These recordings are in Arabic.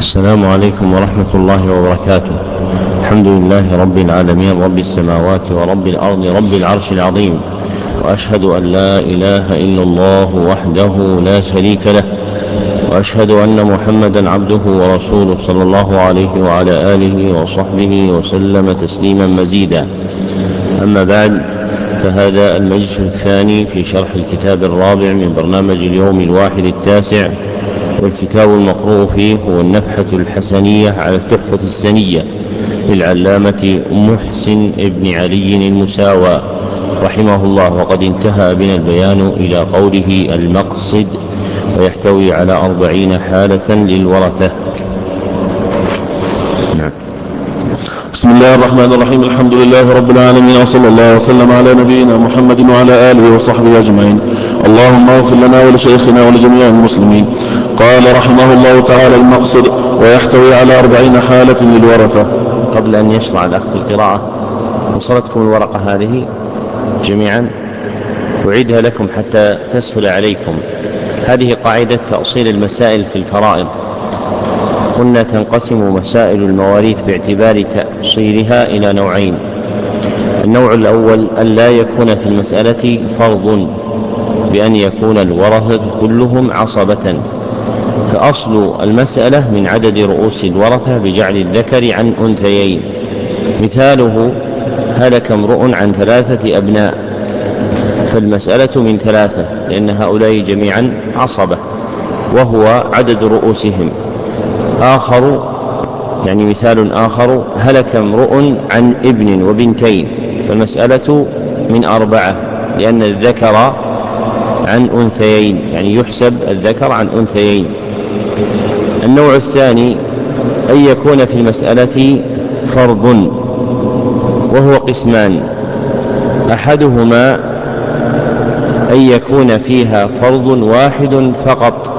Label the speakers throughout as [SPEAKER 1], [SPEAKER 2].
[SPEAKER 1] السلام عليكم ورحمة الله وبركاته. الحمد لله رب العالمين، رب السماوات ورب الأرض، رب العرش العظيم، وأشهد أن لا إله إلا الله وحده لا شريك له، وأشهد أن محمدا عبده ورسوله صلى الله عليه وعلى آله وصحبه وسلم تسليما مزيدا. أما بعد، فهذا المجلس الثاني في شرح الكتاب الرابع من برنامج اليوم الواحد التاسع، والكتاب المقروء فيه هو النفحة الحسنية على التحفة السنية للعلامة محسن ابن علي المساوى رحمه الله. وقد انتهى بنا البيان إلى قوله المقصد، ويحتوي على 40 حالة للورثة.
[SPEAKER 2] بسم الله الرحمن الرحيم. الحمد لله رب العالمين، وصلى الله وسلم على نبينا محمد وعلى آله وصحبه أجمعين. اللهم اغفر لنا ولشيخنا ولجميع المسلمين. قال رحمه الله تعالى: المقصد، ويحتوي على 40 حالة للورثة.
[SPEAKER 1] قبل أن يشرع الأخ في القراءة، وصلتكم الورقة هذه جميعا، أعيدها لكم حتى تسهل عليكم. هذه قاعدة تأصيل المسائل في الفرائض. قلنا تنقسم مسائل المواريث باعتبار تأصيلها إلى نوعين. النوع الأول أن لا يكون في المسألة فرض، بأن يكون الورثة كلهم عصبة، فأصل المسألة من عدد رؤوس الورثة بجعل الذكر عن أنثيين. مثاله: هلك امرؤ عن 3 أبناء، فالمسألة من 3، لأن هؤلاء جميعا عصبة وهو عدد رؤوسهم. مثال آخر: هلك امرؤ عن ابن وبنتين، فالمسألة من 4، لأن الذكر عن أنثيين، يعني يحسب الذكر عن أنثيين. النوع الثاني أن يكون في المسألة فرض، وهو قسمان: أحدهما أن يكون فيها فرض واحد فقط،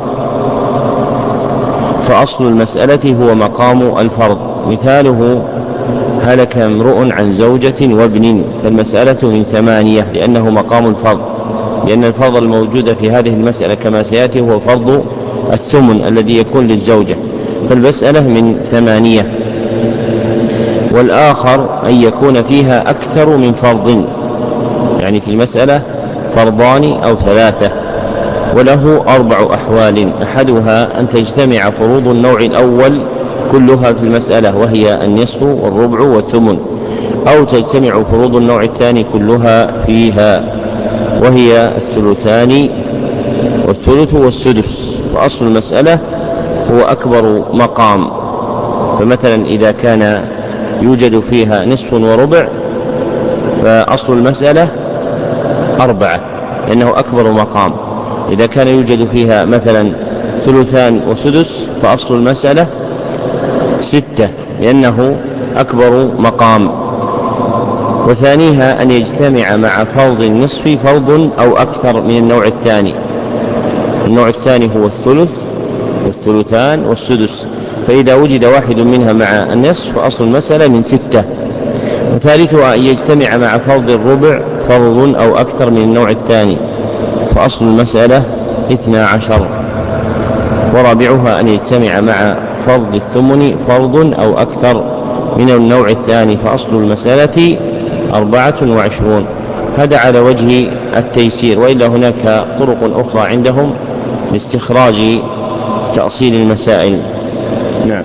[SPEAKER 1] فأصل المسألة هو مقام الفرض. مثاله: هلك امرؤ عن زوجة وابن، فالمسألة من 8، لأنه مقام الفرض، لأن الفرض الموجود في هذه المسألة كما سيأتي هو فرض الثمن الذي يكون للزوجة، فالمسألة من 8. والآخر أن يكون فيها أكثر من فرض، يعني في المسألة فرضان أو 3، وله 4 أحوال: أحدها أن تجتمع فروض النوع الأول كلها في المسألة، وهي النصف والربع والثمن، أو تجتمع فروض النوع الثاني كلها فيها، وهي الثلثان والثلث والسدس. فأصل المسألة هو أكبر مقام، فمثلا إذا كان يوجد فيها نصف وربع، فأصل المسألة 4، لأنه أكبر مقام. إذا كان يوجد فيها مثلا ثلثان وسدس، فأصل المسألة 6، لأنه أكبر مقام. وثانيها أن يجتمع مع فرض النصف فرض أو أكثر من النوع الثاني. النوع الثاني هو الثلث والثلثان والسدس، فإذا وجد واحد منها مع النصف فأصل المسألة من 6. وثالثها أن يجتمع مع فرض الربع فرض أو أكثر من النوع الثاني، فأصل المسألة 12. ورابعها أن يجتمع مع فرض الثمن فرض أو أكثر من النوع الثاني، فأصل المسألة 24. هذا على وجه التيسير، وإلا هناك طرق أخرى عندهم لاستخراج تأصيل المسائل. نعم.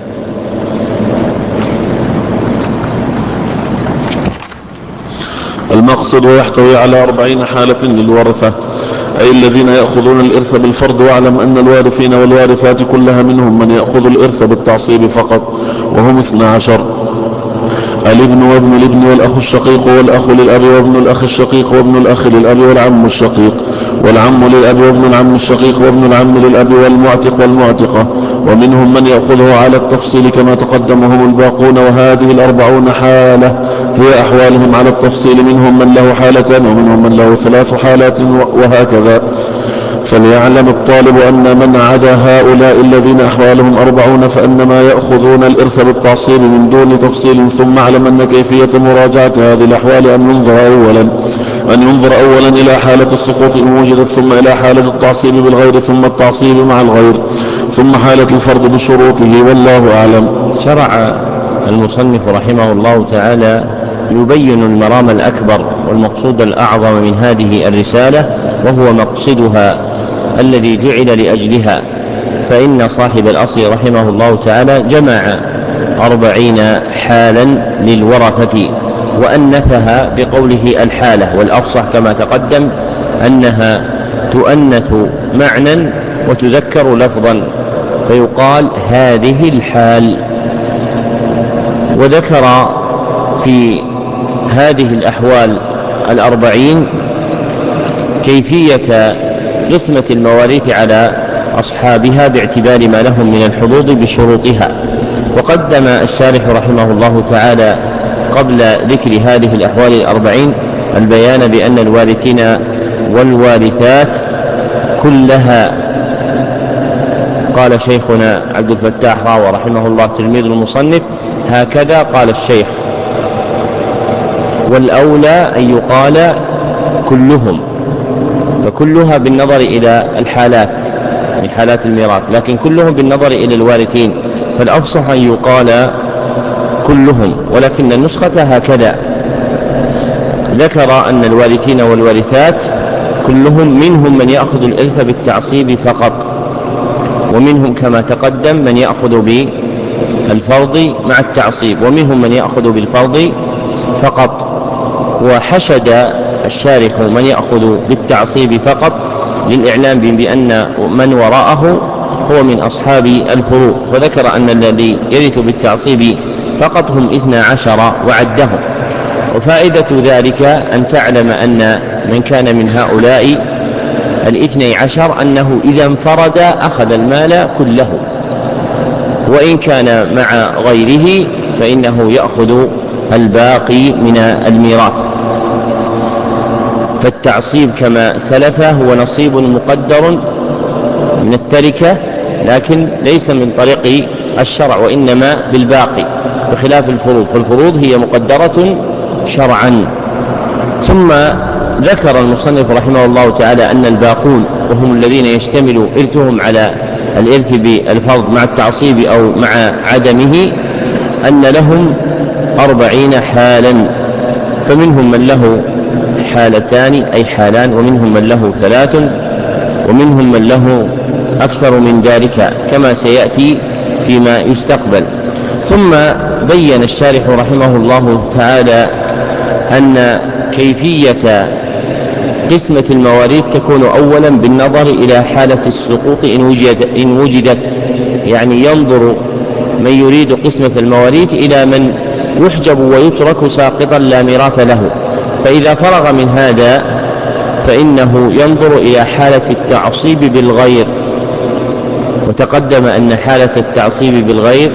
[SPEAKER 2] المقصد، ويحتوي على 40 حالة للورثة، أي الذين يأخذون الإرث بالفرض. واعلم أن الوارثين والوارثات كلها منهم من يأخذ الإرث بالتعصيب فقط، وهم 12: الابن وابن الابن والأخ الشقيق والأخ للأب وابن الأخ الشقيق وابن الأخ للأب والعم الشقيق والعم للأب وابن العم الشقيق وابن العم للأب والمعتق والمعتقة. ومنهم من يأخذه على التفصيل كما تقدم، وهم الباقون. وهذه 40 حالة هي أحوالهم على التفصيل: منهم من له حالتان، ومنهم من له 3 حالات، وهكذا. فليعلم الطالب أن من عدا هؤلاء الذين أحوالهم 40 فإنما يأخذون الإرث بالتعصيب من دون تفصيل. ثم اعلم أن كيفية مراجعة هذه الأحوال أن ينظر أولا إلى حالة السقوط إن وجدت، ثم إلى حالة التعصيب بالغير، ثم التعصيب مع الغير. ثم حالة الفرض بشروطه، والله أعلم.
[SPEAKER 1] شرع المصنف رحمه الله تعالى يبين المرام الأكبر والمقصود الأعظم من هذه الرسالة، وهو مقصدها الذي جعل لأجلها. فإن صاحب الأصل رحمه الله تعالى جمع 40 حالا للورثة، وأنثها بقوله الحالة، والأفصح كما تقدم أنها تؤنث معنى وتذكر لفظا، فيقال هذه الحال. وذكر في هذه الأحوال 40 كيفية قسمة المواريث على أصحابها باعتبار ما لهم من الحظوظ بشروطها. وقدم الشارح رحمه الله تعالى قبل ذكر هذه الأحوال 40 البيان بأن الوارثين والوارثات كلها، قال شيخنا عبد الفتاح راوى رحمه الله تلميذ المصنف هكذا قال الشيخ، والأولى أن يقال كلهم، فكلها بالنظر إلى الحالات من حالات الميراث، لكن كلهم بالنظر إلى الوارثين، فالأفصح أن يقال كلهم. ولكن النسخة هكذا، ذكر أن الوارثين والوارثات كلهم منهم من يأخذ الإرث بالتعصيب فقط، ومنهم كما تقدم من يأخذ بالفرض مع التعصيب، ومنهم من يأخذ بالفرض فقط. وحشد الشارح من يأخذ بالتعصيب فقط للإعلام بأن من وراءه هو من أصحاب الفروض، فذكر أن الذي يرث بالتعصيب فقط هم 12 وعدهم. وفائدة ذلك أن تعلم أن من كان من هؤلاء 12 أنه إذا انفرد أخذ المال كله، وإن كان مع غيره فإنه يأخذ الباقي من الميراث. فالتعصيب كما سلف هو نصيب مقدر من التركة، لكن ليس من طريق الشرع وإنما بالباقي، بخلاف الفروض، فالفروض هي مقدرة شرعا. ثم ذكر المصنف رحمه الله تعالى أن الباقون، وهم الذين يشتمل إرثهم على الإرث بالفرض مع التعصيب أو مع عدمه، أن لهم 40 حالا، فمنهم من له حالتان أي حالان، ومنهم من له 3، ومنهم من له أكثر من ذلك كما سيأتي فيما يستقبل. ثم بين الشارح رحمه الله تعالى أن كيفية قسمة المواريث تكون أولا بالنظر إلى حالة السقوط إن وجدت، يعني ينظر من يريد قسمة المواريث إلى من يحجب ويترك ساقطا لا ميراث له، فإذا فرغ من هذا فإنه ينظر إلى حالة التعصيب بالغير. وتقدم أن حالة التعصيب بالغير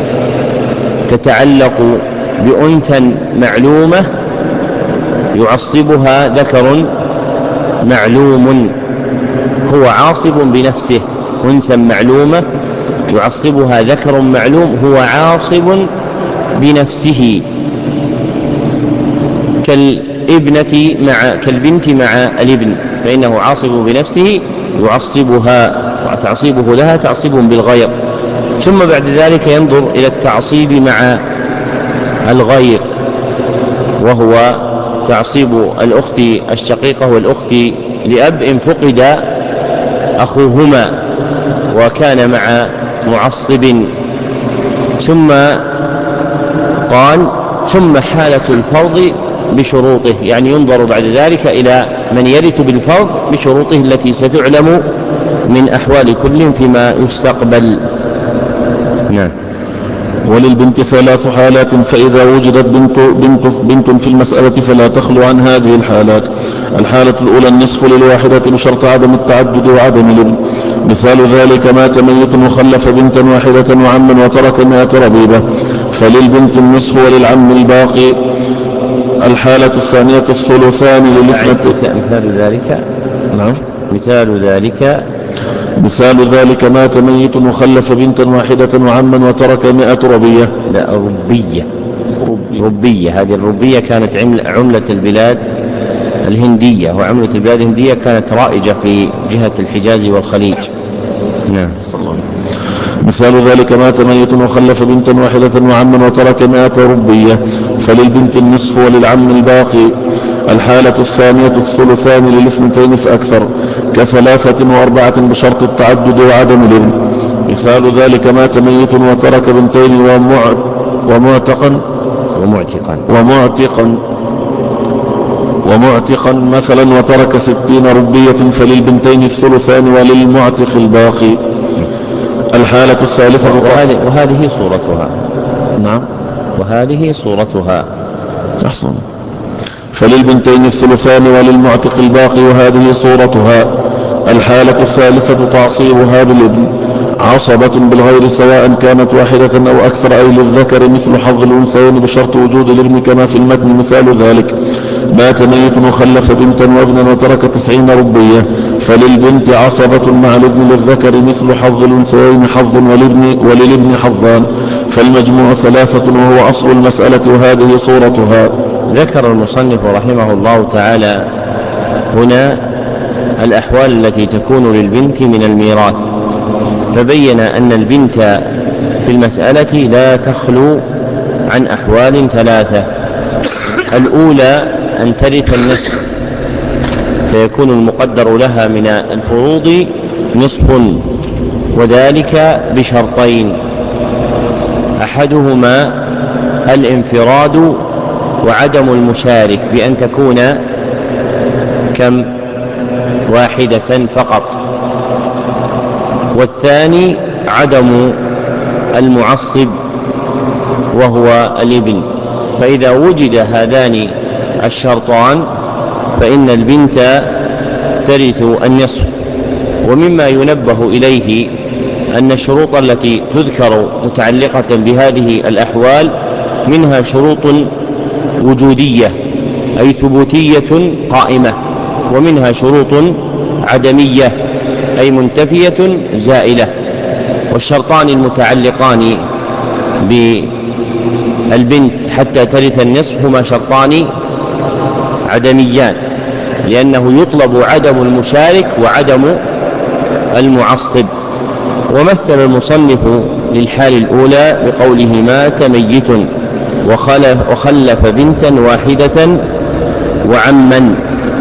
[SPEAKER 1] تتعلق بأنثى معلومة يعصبها ذكر معلوم هو عاصب بنفسه، أنثى معلومة يعصبها ذكر معلوم هو عاصب بنفسه، كالبنت مع الابن، فإنه عاصب بنفسه يعصبها، وتعصيبه لها تعصيب بالغير. ثم بعد ذلك ينظر إلى التعصيب مع الغير، وهو تعصيب الأخت الشقيقة والأخت لأب إن فقد أخوهما وكان مع معصب. ثم قال ثم حالة الفرض بشروطه، يعني ينظر بعد ذلك إلى من يرث بالفرض بشروطه التي ستعلم من أحوال كل فيما يستقبل. نعم.
[SPEAKER 2] وللبنت 3 حالات، فإذا وجدت بنت في المسألة فلا تخلو عن هذه الحالات. الحالة الأولى النصف للواحدة بشرط عدم التعدد وعدم الابن. مثال ذلك مات ميت وخلف بنتا واحدة وعما وترك 100 ربيبة، فللبنت النصف وللعم الباقي. الحالة الثانية الثلثان للاثنتين. مثال ذلك مات ميت وخلف بنتا واحدة وعما وترك 100 ربية.
[SPEAKER 1] لا، ربية. هذه الربية كانت عملة البلاد الهندية، وعملة البلاد الهندية كانت رائجة في جهة الحجاز والخليج، نعم.
[SPEAKER 2] صلى الله عليه وسلم. مثال ذلك مات ميت وخلف بنتا واحدة وعما وترك 100 ربية فللبنت النصف وللعم الباقي. الحالة الثانية الثلثان للاثنتين فأكثر كثلاثة وأربعة بشرط التعدد وعدم الابن. مثال ذلك مات ميت وترك بنتين ومعتقا مثلا وترك 60 ربية فللبنتين الثلثان وللمعتق الباقي. الحالة الثالثة
[SPEAKER 1] وهذه صورتها.
[SPEAKER 2] نعم.
[SPEAKER 1] وهذه صورتها.
[SPEAKER 2] أحسن. فللبنتين الثلثان وللمعتق الباقي وهذه صورتها. الحالة الثالثة تعصيبها بالابن عصبة بالغير سواء كانت واحدة أو أكثر أي للذكر مثل حظ الأنثيين بشرط وجود الابن كما في المتن. مثال ذلك مات ميت وخلف بنتا وابنا وترك 90 ربية فللبنت عصبة مع الابن للذكر مثل حظ الأنثيين حظ وللابن حظان فالمجموع 3 وهو أصل المسألة وهذه صورتها.
[SPEAKER 1] ذكر المصنف رحمه الله تعالى هنا الأحوال التي تكون للبنت من الميراث، فبين أن البنت في المسألة لا تخلو عن أحوال 3. الأولى أن ترث النصف فيكون المقدر لها من الفروض نصف، وذلك بشرطين: أحدهما الانفراد وعدم المشارك بأن تكون كم واحدة فقط، والثاني عدم المعصب وهو الابن. فإذا وجد هذان الشرطان فإن البنت ترث النصف. ومما ينبه إليه أن الشروط التي تذكر متعلقة بهذه الأحوال منها شروط وجودية أي ثبوتية قائمة، ومنها شروط عدمية أي منتفية زائلة. والشرطان المتعلقان بالبنت حتى ترث النصف هما شرطان عدميان، لأنه يطلب عدم المشارك وعدم المعصب. ومثل المصنف للحال الأولى بقوله مات ميت وخلف بنتا واحدة وعما.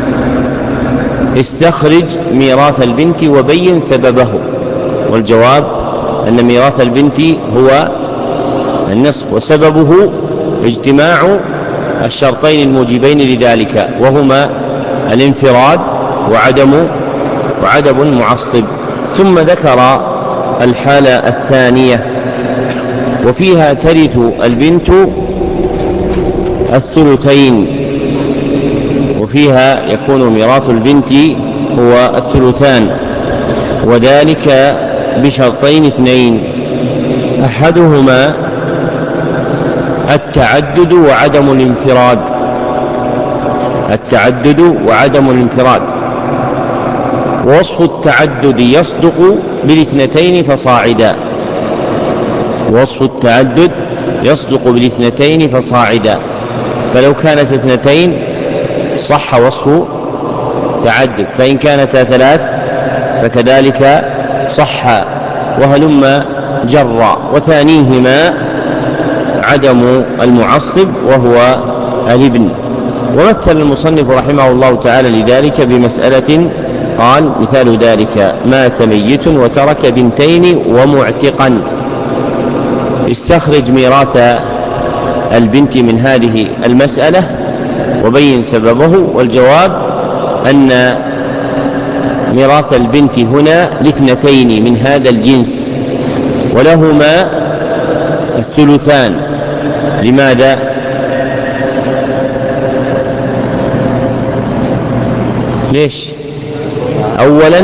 [SPEAKER 1] استخرج ميراث البنت وبين سببه، والجواب أن ميراث البنت هو النصف، وسببه اجتماع الشرطين الموجبين لذلك وهما الانفراد وعدم المعصب. ثم ذكر الحالة الثانية وفيها ترث البنت الثلثين، وفيها يكون ميراث البنت هو الثلثان، وذلك بشرطين 2: أحدهما التعدد وعدم الانفراد. ووصف التعدد يصدق بالاثنتين فصاعدا، فلو كانت 2 صح وصف تعدد، فإن كانتا 3 فكذلك صح وهلم جرا. وثانيهما عدم المعصب وهو الابن. ومثل المصنف رحمه الله تعالى لذلك بمسألة قال مثال ذلك مات ميت وترك بنتين ومعتقا. استخرج ميراث البنت من هذه المسألة وبين سببه، والجواب أن ميراث البنت هنا ل2 من هذا الجنس ولهما الثلثان. لماذا؟ ليش؟ أولا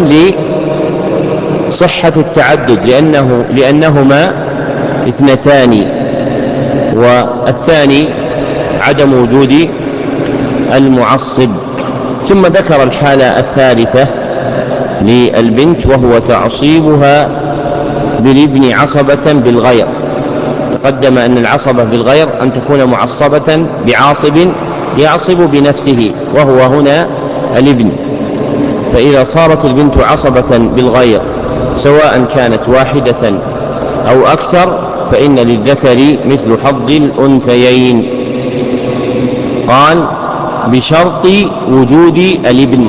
[SPEAKER 1] لصحة التعدد لأنهما 2، والثاني عدم وجود المعصب. ثم ذكر الحالة الثالثة للبنت وهو تعصيبها بالابن عصبة بالغير. تقدم أن العصبة بالغير أن تكون معصبة بعاصب يعصب بنفسه وهو هنا الابن. فإذا صارت البنت عصبة بالغير سواء كانت واحدة أو أكثر فإن للذكر مثل حظ الأنثيين. قال بشرط وجود الابن،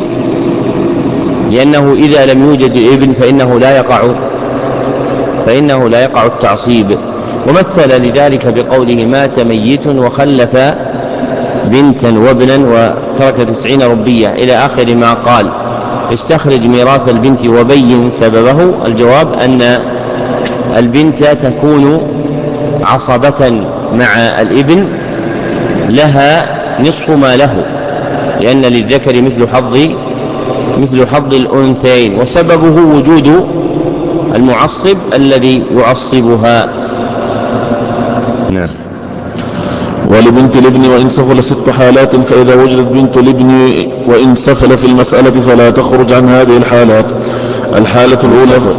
[SPEAKER 1] لأنه إذا لم يوجد الابن فإنه لا يقع التعصيب. ومثل لذلك بقوله مات ميت وخلف بنتا وابنا وترك 90 ربية إلى آخر ما قال. استخرج ميراث البنت وبين سببه. الجواب أن البنت تكون عصبة مع الابن، لها نصف ما له، لأن للذكر مثل حظ الأنثيين، وسببه وجود المعصب الذي يعصبها. نعم.
[SPEAKER 2] ولبنت الابن وإن سفل 6 حالات، فإذا وجدت بنت الابن وإن سفل في المسألة فلا تخرج عن هذه الحالات. الحالة الأولى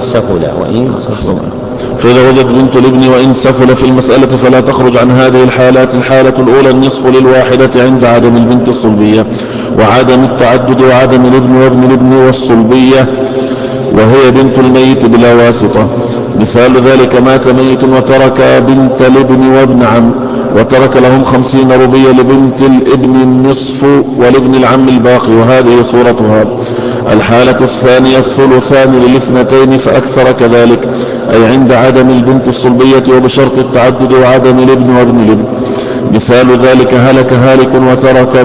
[SPEAKER 2] فإذا وجدت بنت الابن وإن سفل في المسألة فلا تخرج عن هذه الحالات. الحالة الأولى النصف للواحدة عند عدم البنت الصلبية وعدم التعدد وعدم الابن وابن الابن والصلبية، وهي بنت الميت بلا واسطة. مثال ذلك مات ميت وترك بنت الابن وابن عم، وترك لهم 50 ربية، لبنت الابن النصف ولابن العم الباقي، وهذه صورتها. الحالة الثانية الثلثان للاثنتين فأكثر كذلك، أي عند عدم البنت الصلبية وبشرط التعدد وعدم الابن وابن الابن. مثال ذلك هلك هالك وترك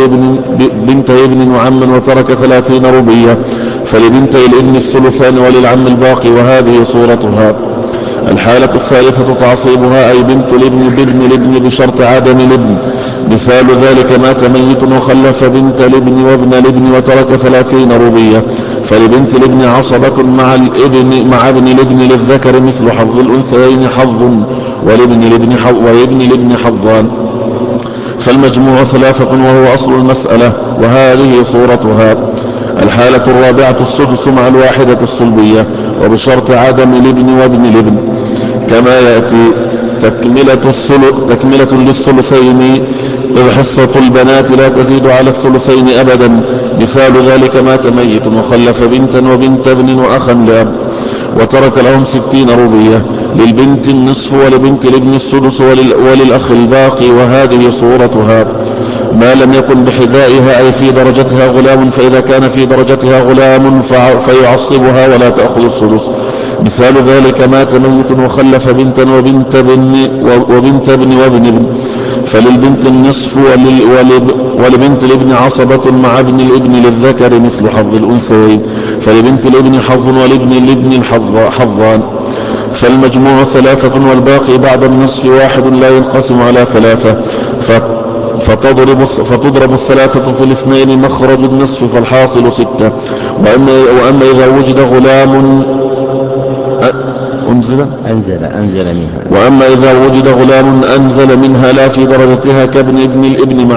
[SPEAKER 2] بنت ابن وعما وترك 30 ربية، فلبنتي الابن الثلثان وللعم الباقي، وهذه صورتها. الحالة الثالثة تعصيبها، أي بنت الابن بابن الابن بشرط عدم الابن. مثال ذلك مات ميت وخلف بنت الابن وابن الابن وترك 30 ربية، فلبنت الابن عصبة مع ابن الابن للذكر مثل حظ الأنثيين حظ، ولابن الابن حظان، فالمجموع 3 وهو أصل المسألة، وهذه صورتها. الحالة الرابعة السدس مع الواحدة الصلبية وبشرط عدم الابن وابن الابن كما يأتي. تكملة للثلثين، إذ حصة البنات لا تزيد على الثلثين أبدا. مثال ذلك مات ميت وخلف بنتا وبنت ابن وأخا لأب، وترك لهم 60 ربية، للبنت النصف ولبنت الابن السدس وللأخ الباقي، وهذه صورتها. ما لم يكن بحذائها أي في درجتها غلام، فإذا كان في درجتها غلام فيعصبها ولا تأخذ السدس. مثال ذلك مات ميت وخلف بنتا وبنت ابن وابن ابن، فللبنت النصف ولبنت الابن عصبة مع ابن الابن للذكر مثل حظ الأنثيين، فلبنت الابن حظ ولابن الابن حظان، فالمجموع 3 والباقي بعد النصف 1 لا ينقسم على 3، فتضرب 3 في 2 مخرج النصف فالحاصل 6. وأما إذا وجد غلام أنزل منها، وأما إذا وجد غلام أنزل منها لا في درجتها كابن ابن الابن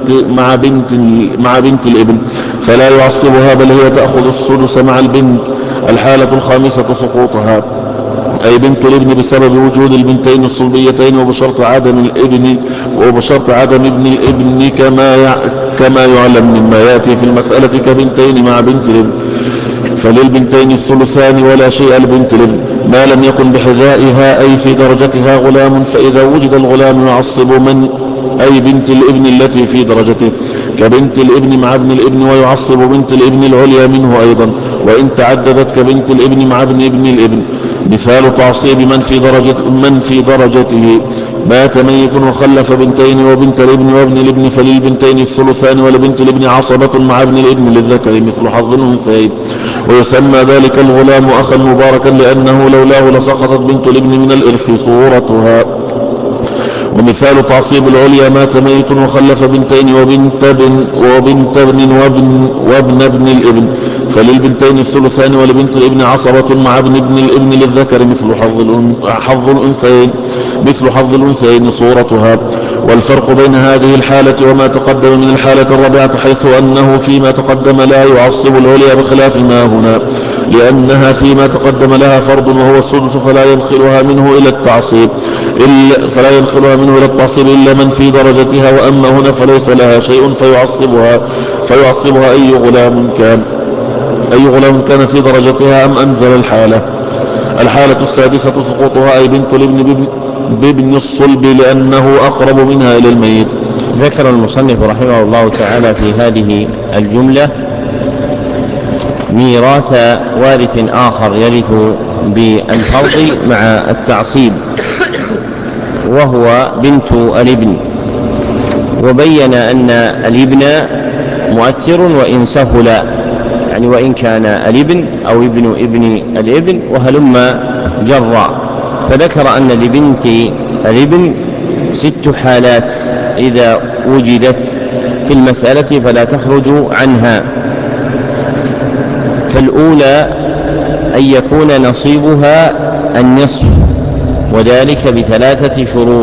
[SPEAKER 2] مع بنت الابن فلا يعصبها، بل هي تأخذ السدس مع البنت. الحالة الخامسة سقوطها، أي بنت الابن بسبب وجود البنتين الصلبيتين وبشرط عدم ابن الابن كما يعلم مما يأتي في المسألة كبنتين مع بنت الابن، فللبنتين الثلثان ولا شيء لبنت الابن ما لم يكن بحذائها أي في درجتها غلام، فإذا وجد الغلام يعصب أي بنت الابن التي في درجته كبنت الابن مع ابن الابن، ويعصب بنت الابن العليا منه أيضا وإن تعددت كبنت الابن مع ابن الابن. مثال تعصيب من في درجته مات ميت وخلف بنتين وبنت الابن وابن الابن، فللبنتين الثلثان ولبنت الابن عصبة مع ابن الابن للذكر مثل حظ الأنثيين، ويسمى ذلك الغلام أخا مباركا لأنه لولاه لسقطت بنت الابن من الإرث صورتها. ومثال تعصيب العليا مات ميت وخلف بنتين وبنت ابن وابن ابن الابن، فللبنتين الثلثان ولبنت الابن عصبة مع ابن الابن للذكر مثل حظ الأنثيين صورتها. والفرق بين هذه الحالة وما تقدم من الحالة الرابعة حيث أنه فيما تقدم لا يعصب العليا بخلاف ما هنا، لأنها فيما تقدم لها فرض وهو السدس فلا ينخلها منه إلى التعصيب إلا من في درجتها، وأما هنا فليس لها شيء فيعصبها أي غلام كان. أي غلام كان في درجتها أم أنزل الحالة. الحالة السادسة سقوطها أي بنت الابن بابن الصلب لأنه أقرب منها إلى الميت.
[SPEAKER 1] ذكر المصنف رحمه الله تعالى في هذه الجملة ميراث وارث آخر يرث بالفرض مع التعصيب وهو بنت الابن، وبين أن الابن مؤثر وإن سهل، يعني وإن كان الابن أو ابن ابن الابن وهلم جرا، فذكر أن لبنت الابن 6 حالات إذا وجدت في المسألة فلا تخرج عنها. فالأولى أن يكون نصيبها النصف، وذلك ب3 شروط.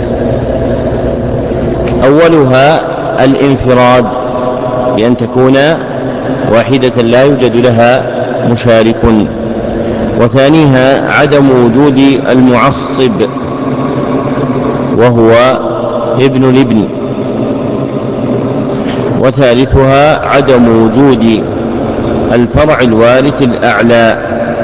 [SPEAKER 1] أولها الانفراد بأن تكون واحدة لا يوجد لها مشارك، وثانيها عدم وجود المعصب وهو ابن الابن، وثالثها عدم وجود الفرع الوارث الأعلى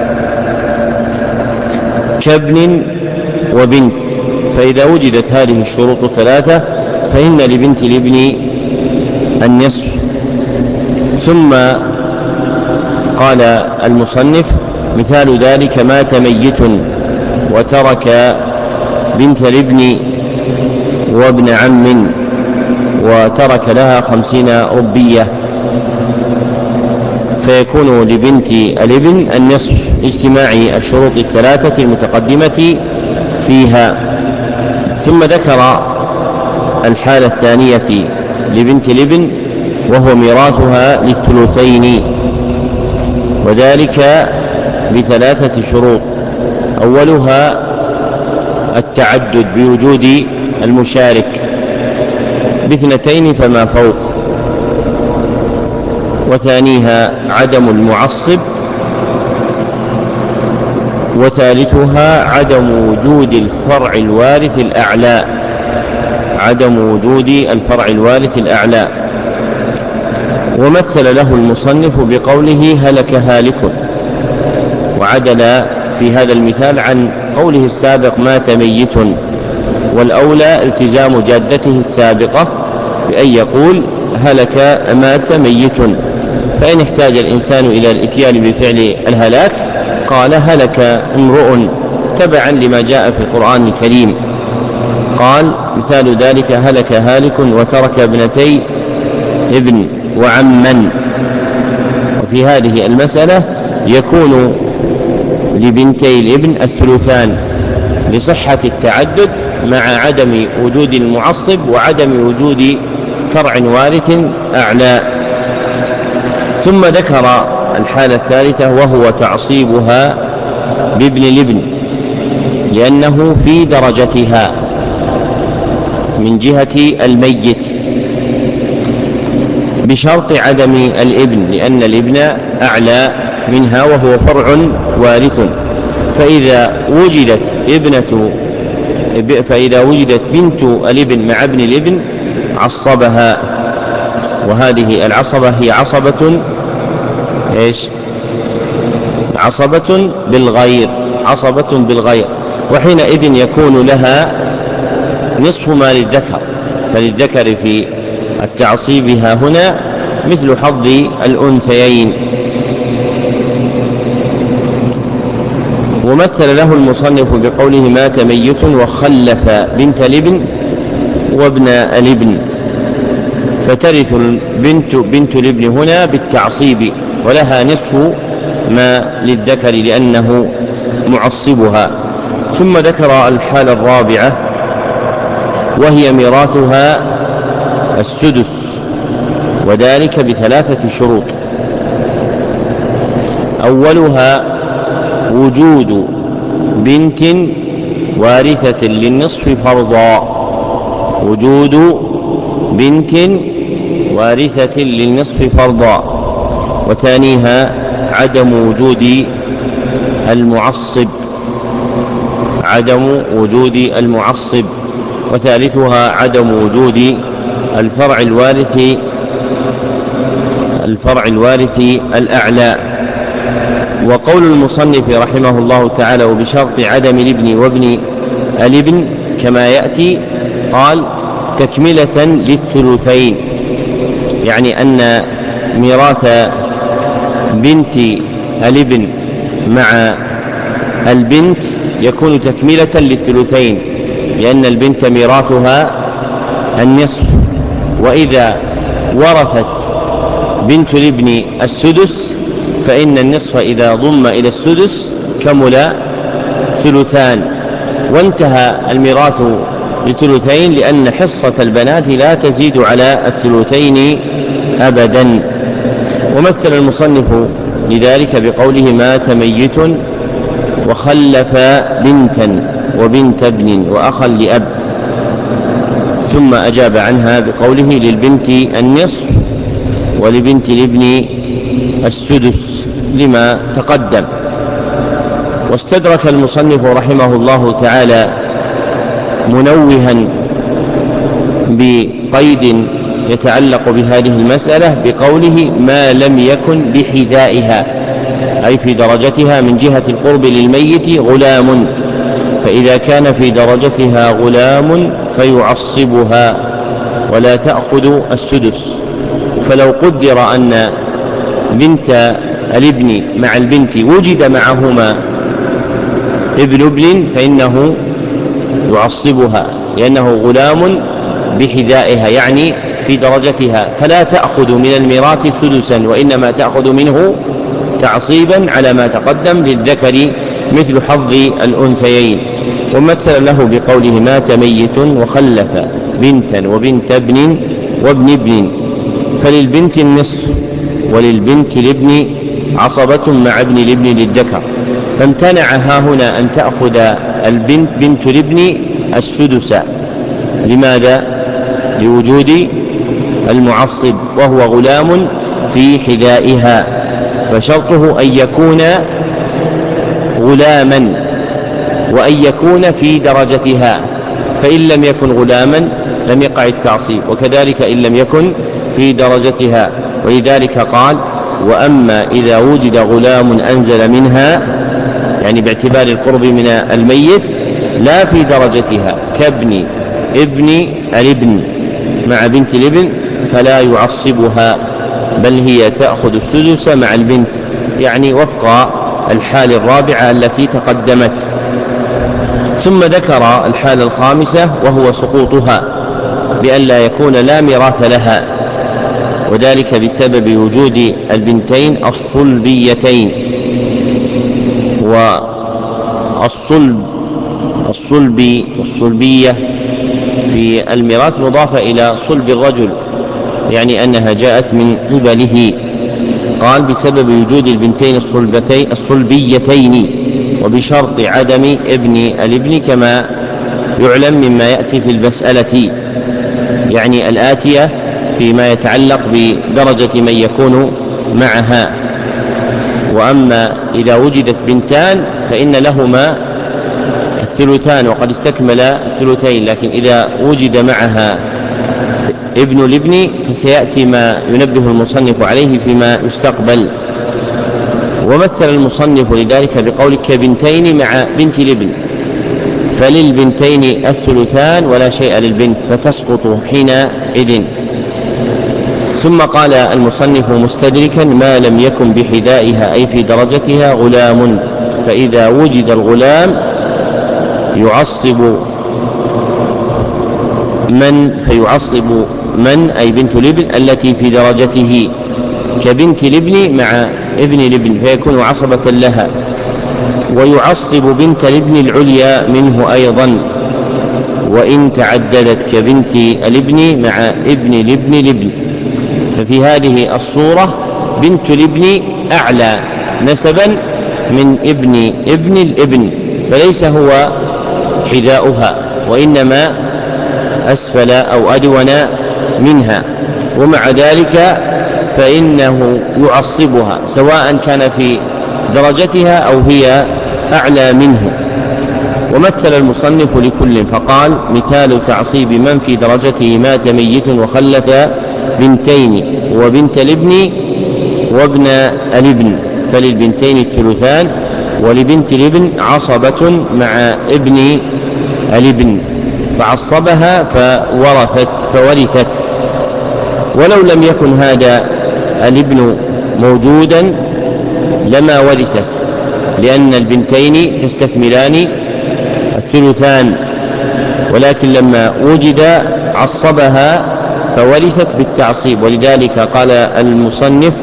[SPEAKER 1] كابن وبنت. فإذا وجدت هذه الشروط 3 فإن لبنت الابن النصف. ثم قال المصنف مثال ذلك مات ميت وترك بنت الابن وابن عم وترك لها 50 ربية، فيكون لبنت الابن النصف اجتماع الشروط 3 المتقدمة فيها. ثم ذكر الحالة الثانية لبنت الابن وهو ميراثها للثلثين، وذلك ب3 شروط. أولها التعدد بوجود المشارك ب2 فما فوق، وثانيها عدم المعصب، وثالثها عدم وجود الفرع الوارث الأعلى، عدم وجود الفرع الوارث الأعلى. ومثل له المصنف بقوله هلك هالك، وعدل في هذا المثال عن قوله السابق مات ميت، والأولى التزام جادته السابقة بأن يقول هلك مات ميت، فإن احتاج الإنسان إلى الإتيان بفعل الهلاك قال هلك امرؤ تبعا لما جاء في القرآن الكريم. قال مثال ذلك هلك هالك وترك ابنتي ابن وعما. وفي هذه المسألة يكون لبنتي الابن الثلثان لصحة التعدد مع عدم وجود المعصب وعدم وجود فرع وارث أعلى. ثم ذكر الحالة الثالثة وهو تعصيبها بابن الابن لأنه في درجتها من جهة الميت بشرط عدم الابن، لأن الابن أعلى منها وهو فرع وارث. فإذا وجدت بنت الابن مع ابن الابن عصبها، وهذه العصبة هي عصبة بالغير، وحينئذ يكون لها نصف ما للذكر، فللذكر في التعصيب ها هنا مثل حظ الأنثيين. ومثل له المصنف بقوله مات ميت وخلف بنت الابن وابن الابن، فترث بنت الابن هنا بالتعصيب ولها نصف ما للذكر لأنه معصبها. ثم ذكر الحالة الرابعة وهي ميراثها السدس، وذلك ب3 شروط. أولها وجود بنت وارثة للنصف فرضا، وجود بنت وارثة للنصف فرضا، وثانيها عدم وجود المعصب، وثالثها عدم وجود الفرع الوارث الأعلى. وقول المصنف رحمه الله تعالى وبشرط عدم الابن وابن الابن كما يأتي، قال تكملة للثلثين، يعني أن ميراث بنت الابن مع البنت يكون تكملة للثلثين، لأن البنت ميراثها النصف، وإذا ورثت بنت الابن السدس فإن النصف إذا ضم إلى السدس كمل ثلثان، وانتهى الميراث لثلثين لأن حصة البنات لا تزيد على الثلثين أبدا. ومثل المصنف لذلك بقوله مات ميت وخلف بنتا وبنت ابن وأخا لأب، ثم أجاب عنها بقوله للبنت النصف ولبنت الابن السدس لما تقدم. واستدرك المصنف رحمه الله تعالى منوها بقيد يتعلق بهذه المسألة بقوله ما لم يكن بحذائها، أي في درجتها من جهة القرب للميت غلام، فإذا كان في درجتها غلام فيعصبها ولا تأخذ السدس. فلو قدر أن بنت الابن مع البنت وجد معهما ابن ابن فإنه يعصبها، لأنه غلام بحذائها يعني في درجتها، فلا تأخذ من الميراث سدسا، وإنما تأخذ منه تعصيبا على ما تقدم للذكر مثل حظ الأنثيين. ومثل له بقوله مات ميت وخلف بنتا وبنت ابن وابن ابن، فللبنت النصف وللبنت الابن عصبة مع ابن الابن للذكر، فامتنع هنا أن تأخذ البنت بنت الابن السدس. لماذا؟ لوجود المعصب وهو غلام في حذائها، فشرطه أن يكون غلاما وأن يكون في درجتها، فإن لم يكن غلاما لم يقع التعصيب، وكذلك إن لم يكن في درجتها. ولذلك قال وأما إذا وجد غلام أنزل منها، يعني باعتبار القرب من الميت لا في درجتها كابن ابن الابن مع بنت الابن فلا يعصبها، بل هي تأخذ السدس مع البنت، يعني وفق الحال الرابعة التي تقدمت. ثم ذكر الحالة الخامسة وهو سقوطها بأن لا يكون لا ميراث لها، وذلك بسبب وجود البنتين الصلبيتين. والصلبية في الميراث مضافة إلى صلب الرجل، يعني أنها جاءت من قبله. قال بسبب وجود البنتين الصلبيتين وبشرط عدم ابن الابن كما يعلم مما يأتي في المسألة، يعني الآتية فيما يتعلق بدرجة من يكون معها. وأما إذا وجدت بنتان فإن لهما الثلثان وقد استكمل الثلثين، لكن إذا وجد معها ابن الابن فسيأتي ما ينبه المصنف عليه فيما يستقبل. ومثل المصنف لذلك بقول كبنتين مع بنت الابن، فللبنتين الثلثان ولا شيء للبنت فتسقط حينئذ. ثم قال المصنف مستدركا ما لم يكن بحذائها أي في درجتها غلام، فإذا وجد الغلام يعصب من أي بنت الابن التي في درجته كبنت الابن مع ابن الابن فيكون عصبة لها، ويعصب بنت الابن العليا منه أيضا وإن تعددت كبنت الابن مع ابن الابن. ففي هذه الصورة بنت الابن أعلى نسبا من ابن الابن، فليس هو حذاؤها وإنما أسفل أو أدون منها، ومع ذلك فإنه يعصبها سواء كان في درجتها أو هي أعلى منه. ومثل المصنف لكل فقال مثال تعصيب من في درجته مات ميت وخلف بنتين وبنت الابن وابن الابن، فللبنتين الثلثان، ولبنت الابن عصبة مع ابن الابن فعصبها فورثت. ولو لم يكن هذا الابن موجودا لما ورثت، لأن البنتين تستكملان الثلثان، ولكن لما وجد عصبها فورثت بالتعصيب. ولذلك قال المصنف: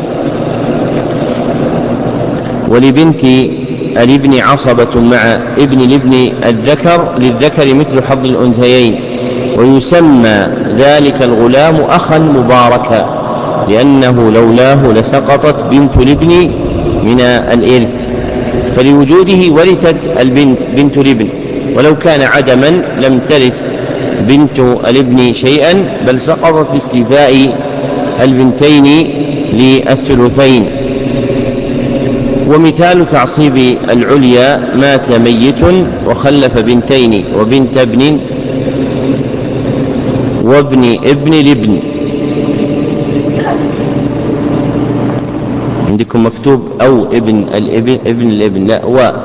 [SPEAKER 1] ولبنت الابن عصبة مع ابن الابن للذكر مثل حظ الأنثيين، ويسمى ذلك الغلام أخا مباركا، لأنه لولاه لسقطت بنت الابن من الإرث، فلوجوده ورثت البنت بنت الابن، ولو كان عدما لم ترث بنت الابن شيئا، بل سقطت باستيفاء البنتين للثلثين. ومثال تعصيب العليا: مات ميت وخلف بنتين وبنت ابن وابن ابن الابن. عندكم مكتوب أو ابن الابن، لا،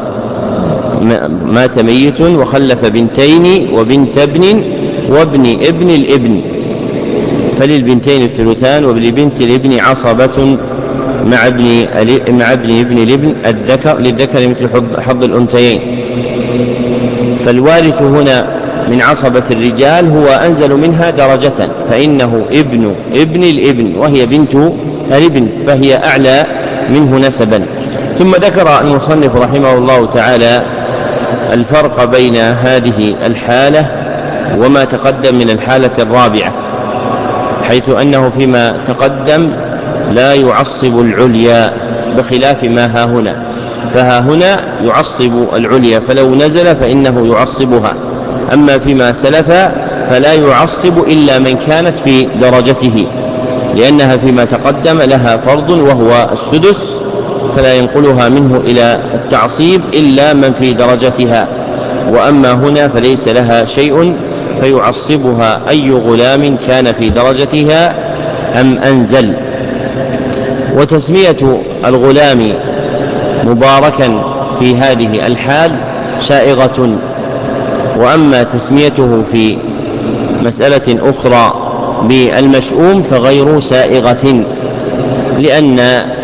[SPEAKER 1] مات ميت وخلف بنتين وبنت ابن وابن ابن الابن، فللبنتين الثلثان، ولبنت الابن عصبة مع ابن ابن الابن للذكر مثل حظ الأنثيين. فالوارث هنا من عصبة الرجال هو أنزل منها درجة، فإنه ابن ابن الابن وهي بنت الابن، فهي أعلى منه نسبا. ثم ذكر المصنف رحمه الله تعالى الفرق بين هذه الحالة وما تقدم من الحالة الرابعة، حيث أنه فيما تقدم لا يعصب العليا بخلاف ما ها هنا، فها هنا يعصب العليا، فلو نزل فإنه يعصبها. أما فيما سلف فلا يعصب إلا من كانت في درجته، لأنها فيما تقدم لها فرض وهو السدس، فلا ينقلها منه إلى التعصيب إلا من في درجتها. وأما هنا فليس لها شيء، فيعصبها أي غلام كان في درجتها أم أنزل. وتسمية الغلام مباركا في هذه الحال سائغة، وأما تسميته في مسألة أخرى بالمشؤوم فغير سائغة، لأن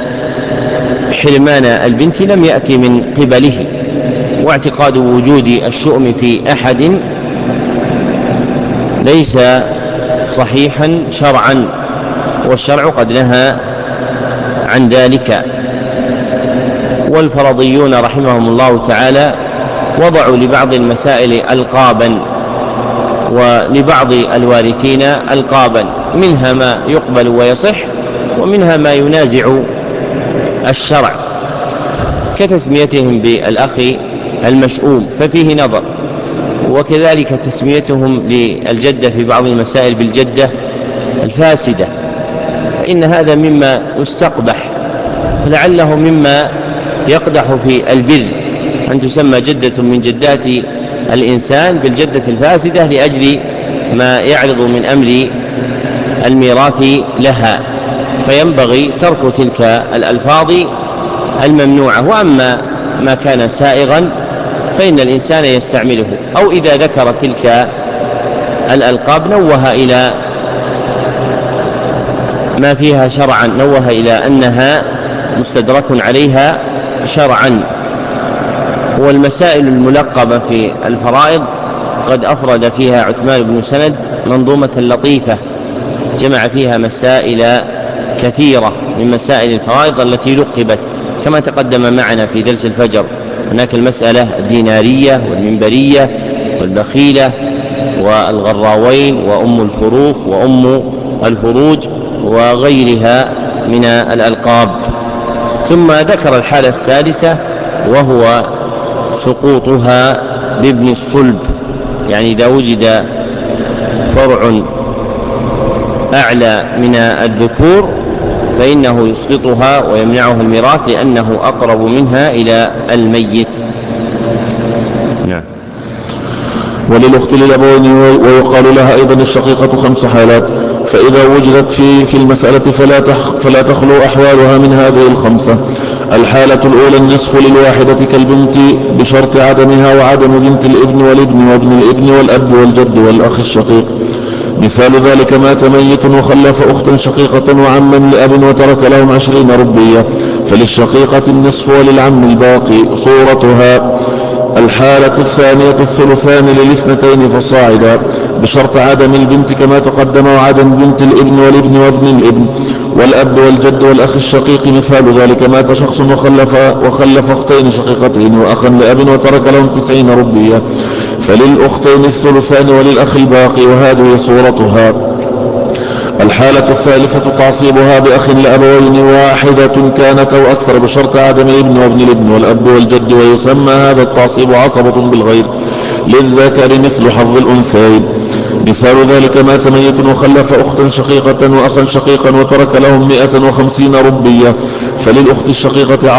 [SPEAKER 1] حرمان البنت لم يأتي من قبله، واعتقاد وجود الشؤم في أحد ليس صحيحا شرعا، والشرع قد نهى عن ذلك. والفرضيون رحمهم الله تعالى وضعوا لبعض المسائل ألقابا، ولبعض الوارثين ألقابا، منها ما يقبل ويصح، ومنها ما ينازع الشرع، كتسميتهم بالأخ المشؤوم ففيه نظر، وكذلك تسميتهم للجدة في بعض المسائل بالجدة الفاسدة، فإن هذا مما يستقبح، لعله مما يقدح في البر أن تسمى جدة من جدات الإنسان بالجدة الفاسدة لأجل ما يعرض من أمر الميراث لها، فينبغي ترك تلك الألفاظ الممنوعة. وأما ما كان سائغا فإن الإنسان يستعمله، أو إذا ذكر تلك الألقاب نوه إلى ما فيها شرعا، نوه إلى أنها مستدرك عليها شرعا. والمسائل الملقبة في الفرائض قد أفرد فيها عثمان بن سند منظومة لطيفة جمع فيها مسائل كثيرة من مسائل الفرائض التي لقبت، كما تقدم معنا في درس الفجر. هناك المسألة الدينارية والمنبرية والبخيلة والغراوين وأم الفروخ وأم الفروج وغيرها من الألقاب. ثم ذكر الحالة السادسة وهو سقوطها بابن الصلب، يعني إذا وجد فرع أعلى من الذكور فإنه يسقطها ويمنعه الميراث لأنه أقرب منها إلى الميت. نعم.
[SPEAKER 2] وللأخت للأبوين ويقال لها أيضا الشقيقة 5 حالات، فإذا وجدت في المسألة فلا تخلو أحوالها من هذه 5. الحالة الأولى النصف للواحدة كالبنت بشرط عدمها وعدم بنت الابن والابن وابن الابن والأب والجد والأخ الشقيق. مثال ذلك مات ميت وخلف أختا شقيقة وعما لأب وترك لهم 20 ربية، فللشقيقة النصف وللعم الباقي. صورتها: الحالة الثانية الثلثان للاثنتين فصاعدا بشرط عدم البنت كما تقدم وعدم بنت الابن والابن وابن الابن والأب والجد والأخ الشقيق. مثال ذلك مات شخص وخلف أختين شقيقتين وأخا لأب وترك لهم 90 ربية، فللأختين الثلثان وللأخ الباقي، وهذه صورتها. الحالة الثالثة تعصيبها بأخ لأبوين واحدة كانت أو أكثر بشرط عدم الابن وابن الابن والأب والجد، ويسمى هذا التعصيب عصبة بالغير، للذكر مثل حظ الأنثيين. مثال ذلك مات ميت وخلف أختا شقيقة وأخا شقيقا وترك لهم 150 ربية، فللأخت الشقيقة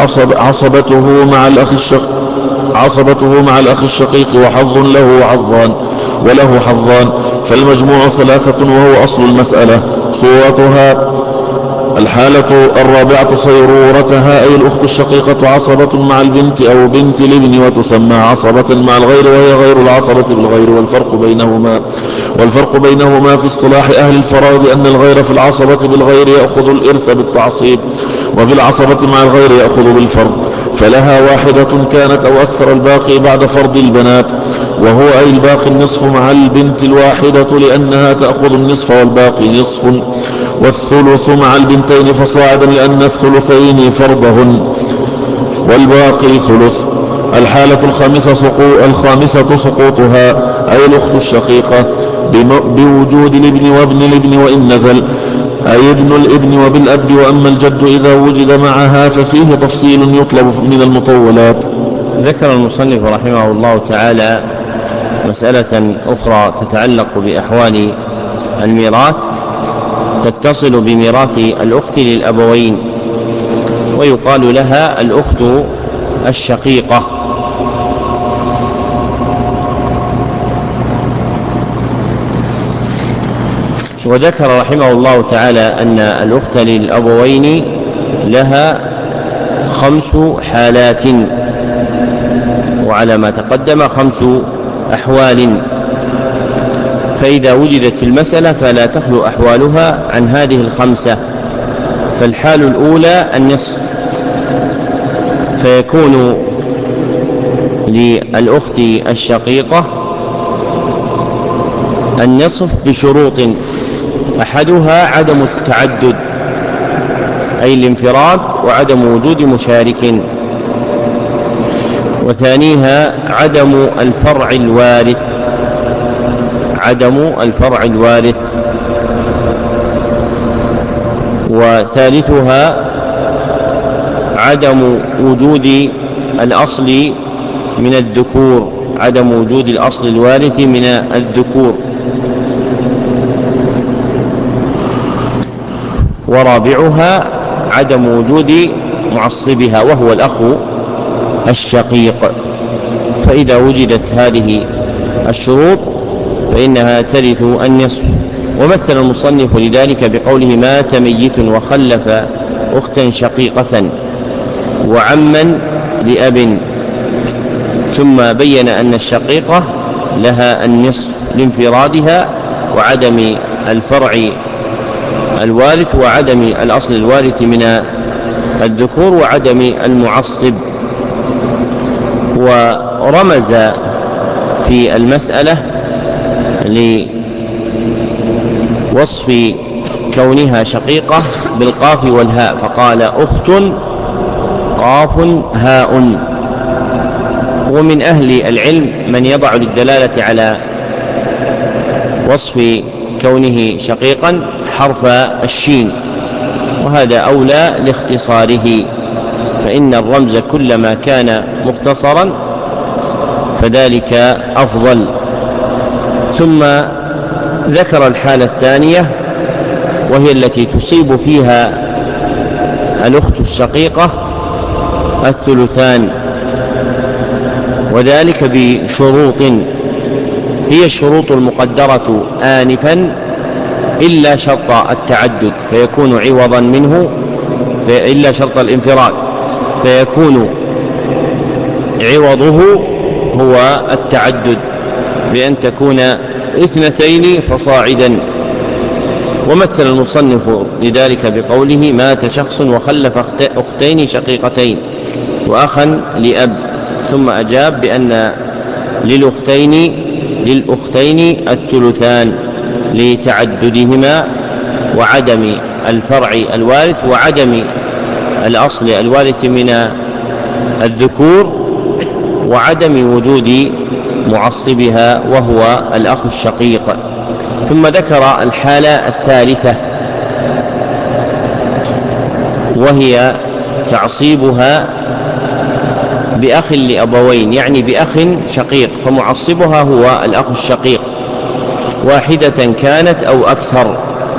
[SPEAKER 2] عصبته مع الأخ الشقيق وحظ وله حظان، فالمجموع 3 وهو أصل المسألة. صورتها: الحالة الرابعة صيرورتها أي الأخت الشقيقة عصبة مع البنت أو بنت الابن وتسمى عصبة مع الغير، وهي غير العصبة بالغير. والفرق بينهما في اصطلاح أهل الفرائض أن الغير في العصبة بالغير يأخذ الإرث بالتعصيب، وفي العصبة مع الغير يأخذ بالفرض، فلها واحدة كانت أو أكثر الباقي بعد فرض البنات، وهو أي الباقي النصف مع البنت الواحدة لأنها تأخذ النصف والباقي نصف، والثلث مع البنتين فصاعدا لأن الثلثين فرضهن والباقي ثلث. الحالة الخامسة سقوطها أي الأخت الشقيقة بوجود الابن وابن الابن وإن نزل، أي ابن الابن وبالأب. وأما الجد إذا وجد معها ففيه تفصيل يطلب من المطولات.
[SPEAKER 1] ذكر المصنف رحمه الله تعالى مسألة أخرى تتعلق بأحوال الميراث تتصل بميراث الأخت للأبوين، ويقال لها الأخت الشقيقة. وذكر رحمه الله تعالى أن الأخت للأبوين لها 5 حالات، وعلى ما تقدم 5 أحوال، فإذا وجدت في المسألة فلا تخلو أحوالها عن هذه 5. فالحال الأولى النصف، فيكون للأخت الشقيقة النصف بشروط: أحدها عدم التعدد أي الانفراد وعدم وجود مشارك، وثانيها عدم الفرع الوارث، وثالثها عدم وجود الأصل من الذكور، عدم وجود الأصل الوارث من الذكور، ورابعها عدم وجود معصبها وهو الأخ الشقيق. فإذا وجدت هذه الشروط فإنها ترث النصف. ومثل المصنف لذلك بقوله: مات ميت وخلف أختا شقيقة وعما لأب، ثم بين أن الشقيقة لها النصف لانفرادها وعدم الفرع الوارث وعدم الأصل الوارث من الذكور وعدم المعصب. ورمز في المسألة لوصف كونها شقيقة بالقاف والهاء، فقال: أخت قاف هاء. ومن أهل العلم من يضع للدلالة على وصف كونه شقيقا حرف الشين، وهذا أولى لاختصاره، فإن الرمز كلما كان مختصرا فذلك أفضل. ثم ذكر الحالة الثانية وهي التي تصيب فيها الأخت الشقيقة الثلثان، وذلك بشروط هي الشروط المقدرة آنفا إلا شرط التعدد فيكون عوضا منه، إلا شرط الانفراد فيكون عوضه هو التعدد بأن تكون 2 فصاعدا. ومثل المصنف لذلك بقوله: مات شخص وخلف أختين شقيقتين وأخا لأب، ثم أجاب بأن للأختين الثلثان لتعددهما وعدم الفرع الوارث وعدم الأصل الوارث من الذكور وعدم وجود معصبها وهو الأخ الشقيق. ثم ذكر الحالة الثالثة وهي تعصيبها بأخ لأبوين، يعني بأخ شقيق، فمعصبها هو الأخ الشقيق واحدة كانت أو أكثر،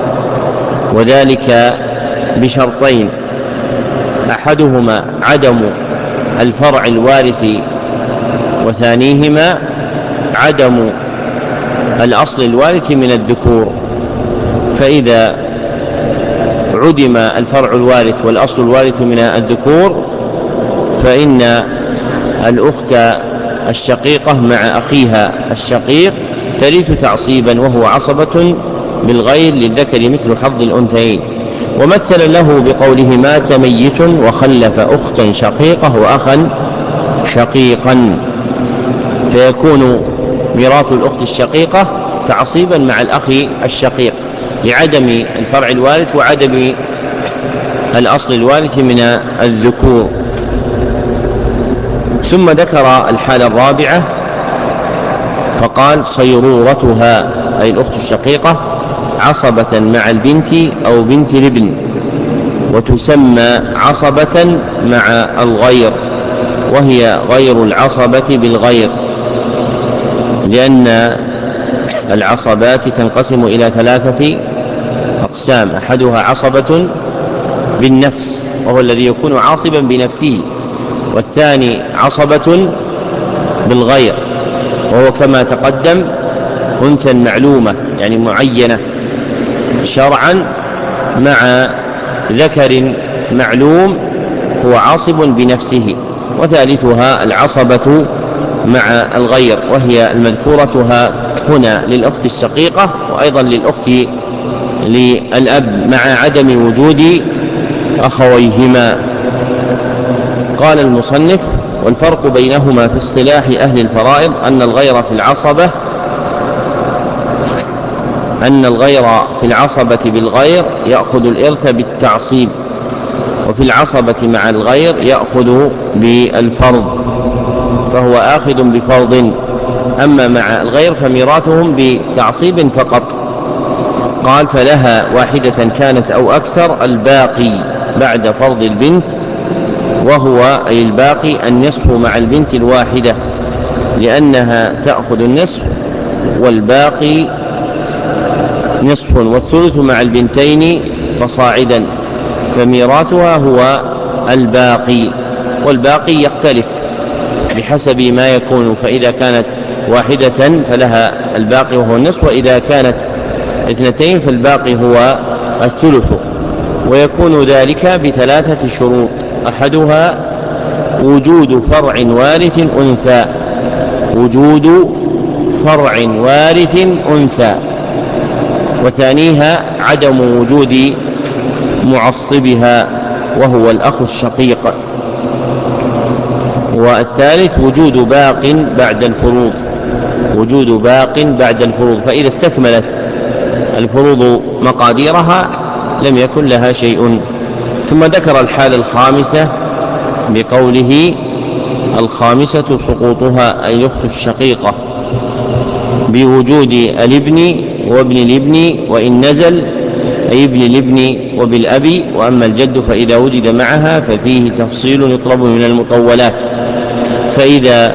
[SPEAKER 1] وذلك بشرطين: أحدهما عدم الفرع الوارث، وثانيهما عدم الأصل الوارث من الذكور. فإذا عدم الفرع الوارث والأصل الوارث من الذكور فإن الأخت الشقيقة مع أخيها الشقيق ترث تعصيبا، وهو عصبة بالغير للذكر مثل حظ الأنثيين. ومثل له بقوله: مات ميت وخلف أختا شقيقة وأخا شقيقا، فيكون ميراث الأخت الشقيقة تعصيبا مع الأخ الشقيق لعدم الفرع الوارث وعدم الأصل الوارث من الذكور. ثم ذكر الحالة الرابعة فقال: صيرورتها، أي الأخت الشقيقة، عصبة مع البنت أو بنت الابن، وتسمى عصبة مع الغير، وهي غير العصبة بالغير، لأن العصبات تنقسم إلى 3 أقسام: أحدها عصبة بالنفس وهو الذي يكون عاصبا بنفسه، والثاني عصبة بالغير وهو كما تقدم أنثى معلومة يعني معينة شرعا مع ذكر معلوم هو عاصب بنفسه، وثالثها العصبة مع الغير وهي المذكورة هنا للأخت الشقيقة وأيضا للأخت للأب مع عدم وجود أخويهما. قال المصنف: والفرق بينهما في اصطلاح أهل الفرائض أن الغير في العصبة بالغير يأخذ الإرث بالتعصيب، وفي العصبة مع الغير يأخذ بالفرض، فهو آخذ بفرض، أما مع الغير فميراثهم بتعصيب فقط. قال: فلها واحدة كانت أو أكثر الباقي بعد فرض البنت، وهو أي الباقي النصف مع البنت الواحدة، لأنها تأخذ النصف والباقي نصف، والثلث مع البنتين فصاعدا، فميراثها هو الباقي، والباقي يختلف بحسب ما يكون، فإذا كانت واحدة فلها الباقي وهو النصف، وإذا كانت 2 فالباقي هو الثلث. ويكون ذلك ب3 شروط: أحدها وجود فرع وارث أنثى، وثانيها عدم وجود معصبها وهو الأخ الشقيق، والثالث وجود باق بعد الفروض، فإذا استكملت الفروض مقاديرها لم يكن لها شيء. ثم ذكر الحالة الخامسة بقوله: الخامسة سقوطها، أي الأخت الشقيقة، بوجود الابن وابن الابن وإن نزل، أي ابن الابن وبالأب. وأما الجد فإذا وجد معها ففيه تفصيل يطلب من المطولات. فإذا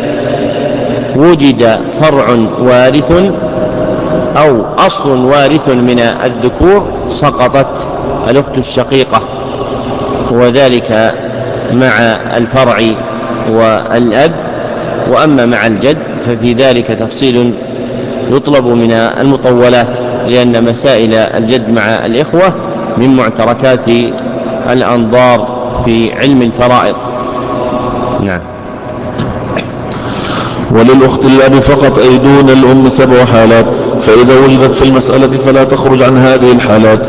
[SPEAKER 1] وجد فرع وارث أو أصل وارث من الذكور سقطت الأخت الشقيقة، وذلك مع الفرع والأب. وأما مع الجد ففي ذلك تفصيل يطلب من المطولات، لأن مسائل الجد مع الإخوة من معتركات الأنظار في علم الفرائض. نعم.
[SPEAKER 2] وللأخت الأب فقط أي دون الأم 7 حالات، فإذا وجدت في المسألة فلا تخرج عن هذه الحالات.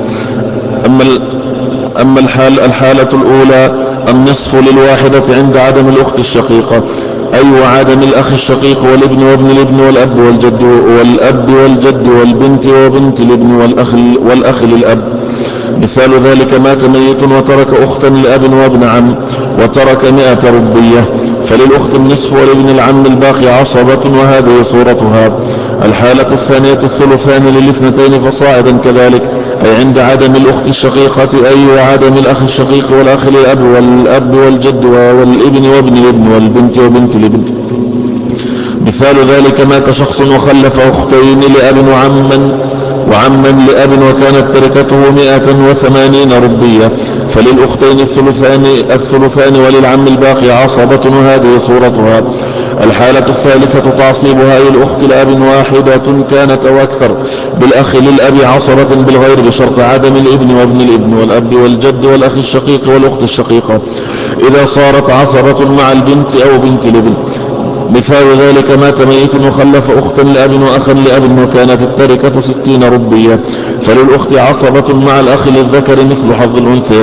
[SPEAKER 2] أما الحالة الأولى النصف للواحدة عند عدم الأخت الشقيقة، أي وعدم الأخ الشقيق والابن وابن الابن والأب والجد والبنت وبنت الابن والأخ للأب. مثال ذلك مات ميت وترك أختا لأب وابن عم وترك 100 ربية، فللأخت النصف ولابن العم الباقي عصبة، وهذه صورتها. الحالة الثانية الثلثان للاثنتين فصاعدا كذلك، أي عند عدم الأخت الشقيقة، أي وعدم الأخ الشقيق والأخ للأب والأب والجد والابن وابن الابن والبنت وبنت الابن. مثال ذلك مات شخص وخلف أختين لأب وعما لأب وكانت تركته 180 ربية، فللأختين الثلثان وللعم الباقي عصبة، وهذه صورتها. الحالة الثالثة تعصيبها أي الأخت لأب واحدة كانت أو أكثر بالأخ للأب عصبة بالغير بشرط عدم الابن وابن الابن والأب والجد والأخ الشقيق والأخت الشقيقة، إذا صارت عصبة مع البنت أو بنت الابن. مثال ذلك مات ميت وخلف أختا لأب وأخا لأب وكانت التركة 60 ربية، فللأخت عصبة مع الأخ للذكر مثل حظ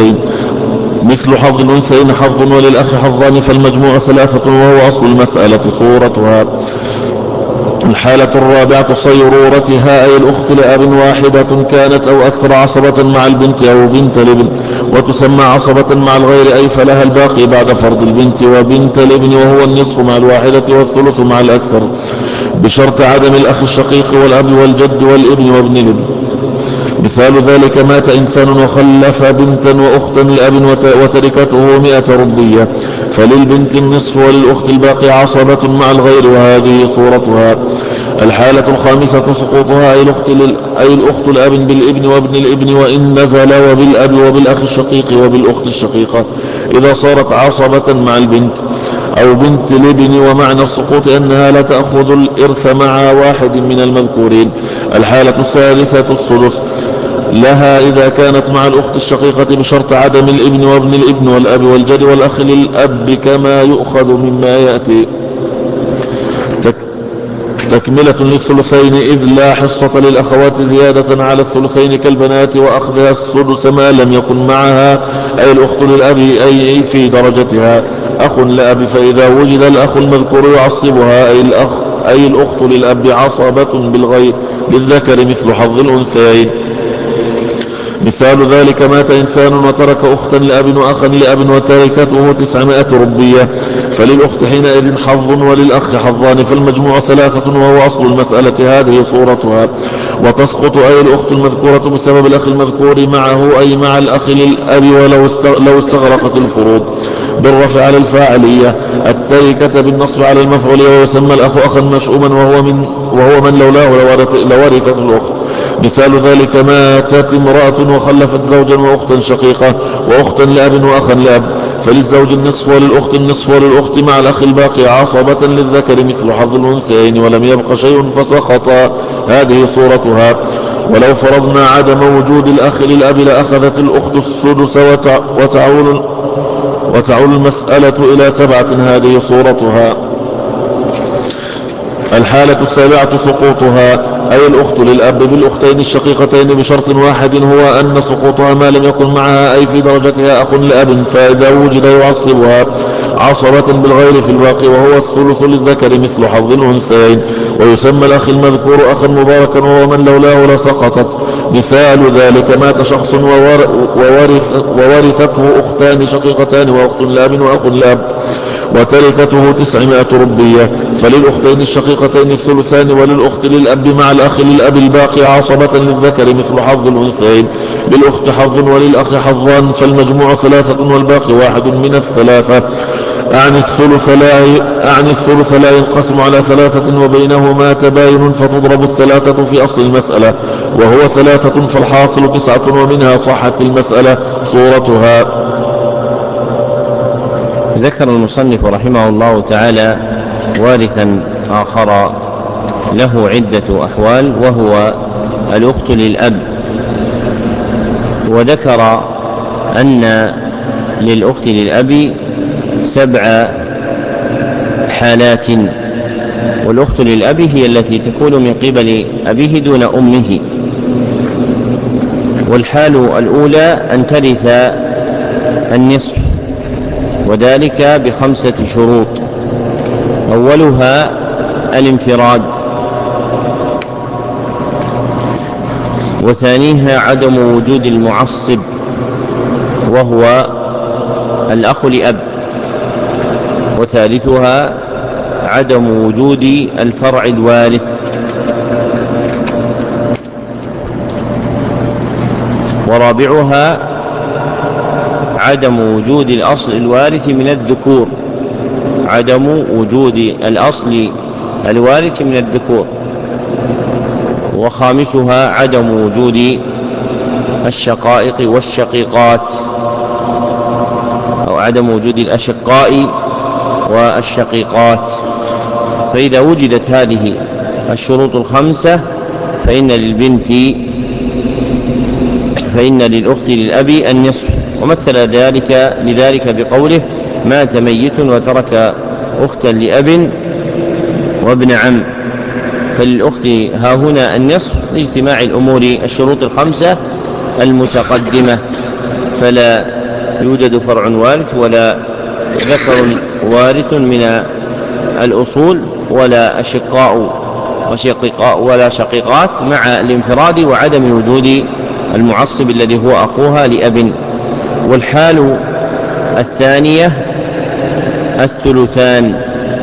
[SPEAKER 2] الأنثيين حظ وللأخ حظان، فالمجموع 3 وهو أصل المسألة صورتها. الحالة الرابعة صيرورتها أي الأخت لأب واحدة كانت أو أكثر عصبة مع البنت أو بنت الابن، وتسمى عصبة مع الغير، أي فلها الباقي بعد فرض البنت وبنت الابن، وهو النصف مع الواحدة والثلث مع الأكثر بشرط عدم الأخ الشقيق والأب والجد والابن وابن الابن. مثال ذلك مات إنسان وخلف بنتا وأختا لأب وتركته 100 ربية، فللبنت النصف وللأخت الباقي عصبة مع الغير، وهذه صورتها. الحالة الخامسة سقوطها أي الأخت لأب بالابن وابن الابن وإن نزل، وبالأب وبالأخ الشقيق وبالأخت الشقيقة، إذا صارت عصبة مع البنت أو بنت الابن. ومعنى السقوط أنها لا تأخذ الإرث مع واحد من المذكورين. الحالة السادسة السدس لها إذا كانت مع الأخت الشقيقة بشرط عدم الابن وابن الابن والأب والجد والأخ للأب كما يؤخذ مما يأتي. تكملة للثلثين إذ لا حصة للأخوات زيادة على الثلثين كالبنات، وأخذها السدس ما لم يكن معها أي الأخت للأب أي في درجتها أخ لأب، فإذا وجد الأخ المذكور يعصبها أي الأخت للأب عصبة بالغير للذكر مثل حظ الأنثيين. مثال ذلك مات إنسان وترك أختا لأب وأخا لأب وتركته 900 ربية، فللأخت حينئذ حظ وللأخ حظان، فالمجموع 3 وهو أصل المسألة، هذه صورتها. وتسقط أي الأخت المذكورة بسبب الأخ المذكور معه أي مع الأخ للأب لو استغرقت الفروض بالرفع على الفاعلية، التركة بالنصب على المفعولية، ويسمى الأخ أخا مشؤوما وهو من لولاه لورثت الأخت. مثال ذلك ماتت امرأة وخلفت زوجا وأختا شقيقة وأختا لأب وأخا لأب، فللزوج النصف وللأخت النصف وللأخت مع الأخ الباقي عصبة للذكر مثل حظ الأنثيين، ولم يبق شيء فسقط، هذه صورتها. ولو فرضنا عدم وجود الأخ للأب لأخذت الأخت السدس وتعول المسألة إلى 7، هذه صورتها. الحالة السابعة سقوطها أي الأخت للأب بالأختين الشقيقتين بشرط واحد، هو أن سقوطها ما لم يكن معها أي في درجتها أخ لأب، فإذا وجد يعصبها عصبة بالغير في الباقي، وهو الثلث للذكر مثل حظ الأنثيين، ويسمى الأخ المذكور أخا مباركا وهو من لولاه لسقطت. مثال ذلك مات شخص وورثته أختان شقيقتان وأخت لأب وأخ لأب وتركته 900 ربية، فللأختين الشقيقتين الثلثان وللأخت للأب مع الأخ للأب الباقي عصبة للذكر مثل حظ الأنثيين، للأخت حظ وللأخ حظان، فالمجموع 3 والباقي 1 من الثلاثة. أعني الثلث لا ينقسم على 3 وبينهما تباين، فتضرب 3 في أصل المسألة وهو 3، فالحاصل 9 ومنها صحت المسألة صورتها.
[SPEAKER 1] ذكر المصنف رحمه الله تعالى وارثا آخر له عدة أحوال، وهو الأخت للأب، وذكر أن للأخت للأب 7 حالات، والأخت للأب هي التي تكون من قبل أبيه دون أمه. والحال الأولى أن ترث النصف، وذلك ب5 شروط. أولها الانفراد، وثانيها عدم وجود المعصب وهو الأخ لأب، وثالثها عدم وجود الفرع الوارث، ورابعها عدم وجود الأصل الوارث من الذكور، عدم وجود الأصل الوارث من الذكور، وخامسها عدم وجود الشقائق والشقيقات، أو عدم وجود الأشقاء والشقيقات. فإذا وجدت هذه الشروط ال5 فإن للأخت للأب النصف. ومثل لذلك بقوله: مات ميت وترك أختا لأب وابن عم. فللأخت هاهنا النصف لاجتماع الأمور الشروط ال5 المتقدمة، فلا يوجد فرع وارث ولا ذكر وارث من الأصول ولا أشقاء ولا شقيقات، مع الانفراد وعدم وجود المعصب الذي هو أخوها لأب. والحال الثانية الثلثان،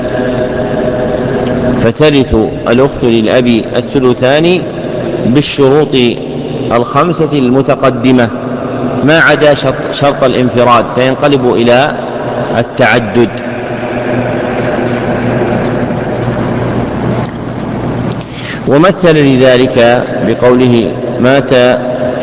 [SPEAKER 1] فترث الأخت للأب الثلثان بالشروط ال5 المتقدمة ما عدا شرط الانفراد، فينقلب إلى التعدد. ومثل لذلك بقوله: مات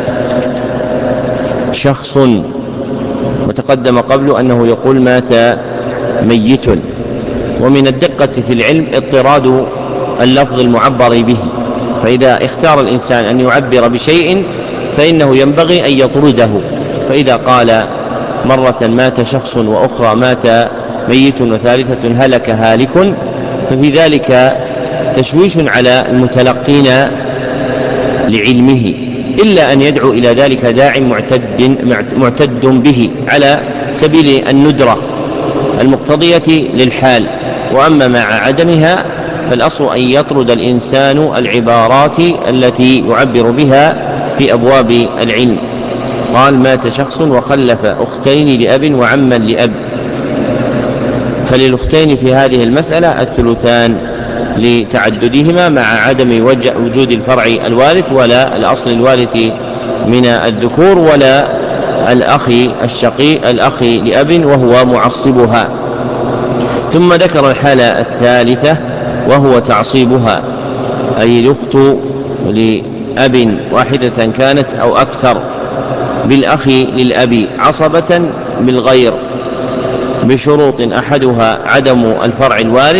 [SPEAKER 1] شخص، وتقدم قبل أنه يقول مات ميت. ومن الدقة في العلم اضطراد اللفظ المعبر به، فإذا اختار الإنسان أن يعبر بشيء فإنه ينبغي أن يطرده. فإذا قال مرة مات شخص، وأخرى مات ميت، وثالثة هلك هالك، ففي ذلك تشويش على المتلقين لعلمه، إلا أن يدعو إلى ذلك داع معتد به على سبيل الندرة المقتضية للحال. وأما مع عدمها فالأصل أن يطرد الإنسان العبارات التي يعبر بها في أبواب العلم. قال: مات شخص وخلف أختين لأب وعما لأب، فللأختين في هذه المسألة الثلثان لتعددهما مع عدم وجود الفرع الوارث ولا الأصل الوارث من الذكور ولا الأخ الشقيق الأخ لأب وهو معصبها. ثم ذكر الحالة الثالثة وهو تعصيبها، أي الأخت لأب واحدة كانت أو أكثر بالأخ للأب عصبة بالغير بشروط: أحدها عدم الفرع الوارث،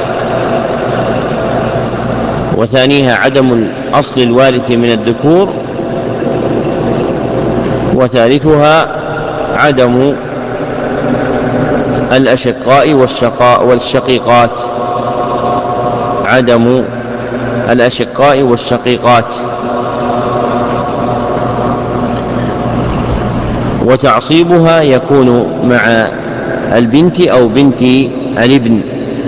[SPEAKER 1] وثانيها عدم الأصل الوارث من الذكور، وثالثها عدم الأشقاء والشقيقات، عدم الأشقاء والشقيقات. وتعصيبها يكون مع البنت أو بنت الابن.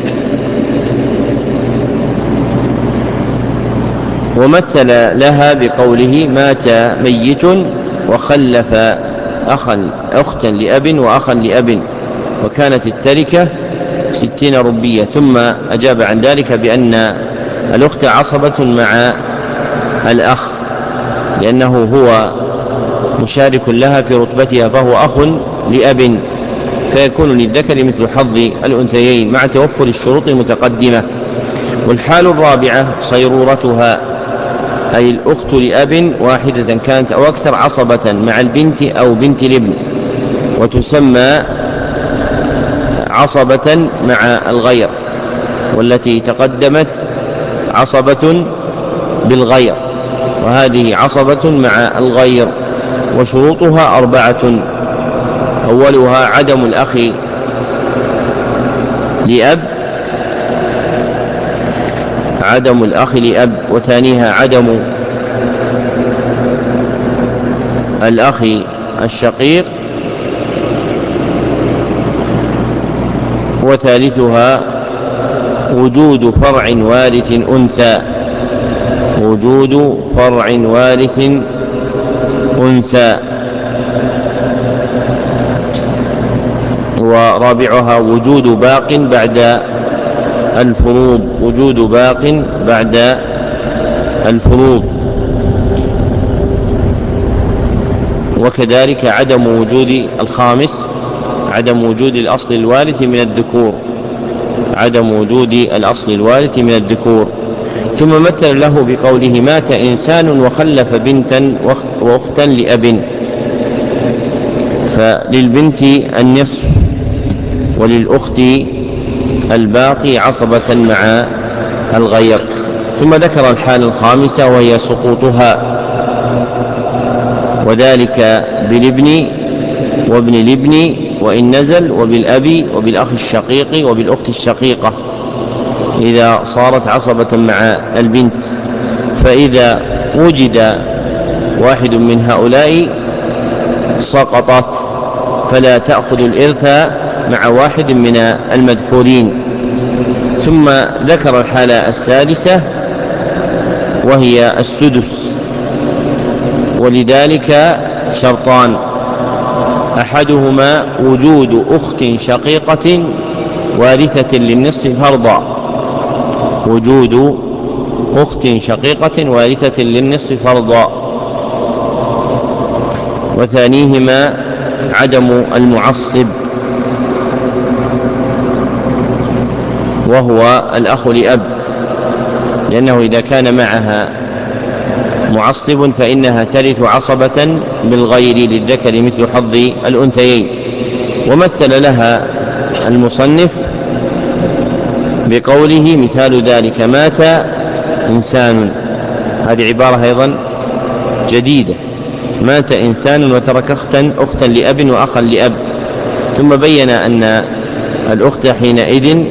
[SPEAKER 1] ومثل لها بقوله: مات ميت وخلف أختا لأب وأخا لأب، وكانت التركة 60 ربية. ثم أجاب عن ذلك بأن الأخت عصبة مع الأخ، لأنه هو مشارك لها في رتبتها، فهو أخ لأب، فيكون للذكر مثل حظ الأنثيين مع توفر الشروط المتقدمة. والحال الرابعة صيرورتها، أي الأخت لأب واحدة كانت أو أكثر عصبة مع البنت أو بنت الابن، وتسمى عصبة مع الغير، والتي تقدمت عصبة بالغير، وهذه عصبة مع الغير. وشروطها 4: أولها عدم الأخ لأب، عدم الأخ لأب، وثانيها عدم الأخ الشقيق، وثالثها وجود فرع وارث أنثى، وجود فرع وارث أنثى، ورابعها وجود باق بعد الفروض، وجود باق بعد الفروض، وكذلك عدم وجود الخامس عدم وجود الأصل الوارث من الذكور، عدم وجود الأصل الوارث من الذكور. ثم مثل له بقوله مات إنسان وخلف بنتا وأختا لأب، فللبنت النصف وللأخت الباقي عصبة مع الغير. ثم ذكر الحالة الخامسة وهي سقوطها، وذلك بالابن وابن الابن وإن نزل، وبالأب وبالأخ الشقيق وبالأخت الشقيقة إذا صارت عصبة مع البنت. فإذا وجد واحد من هؤلاء سقطت، فلا تأخذ الإرث مع واحد من المذكورين. ثم ذكر الحالة السادسة وهي السدس، ولذلك شرطان: أحدهما وجود أخت شقيقة وارثة للنصف فرضا، وجود أخت شقيقة وارثة للنصف فرضا، وثانيهما عدم المعصب وهو الأخ لأب، لأنه إذا كان معها معصب فإنها ترث عصبة بالغير للذكر مثل حظ الأنثيين. ومثل لها المصنف بقوله مثال ذلك مات إنسان، هذه عبارة أيضا جديدة، مات إنسان وترك أختا لأب وأخا لأب، ثم بين أن الأخت حينئذ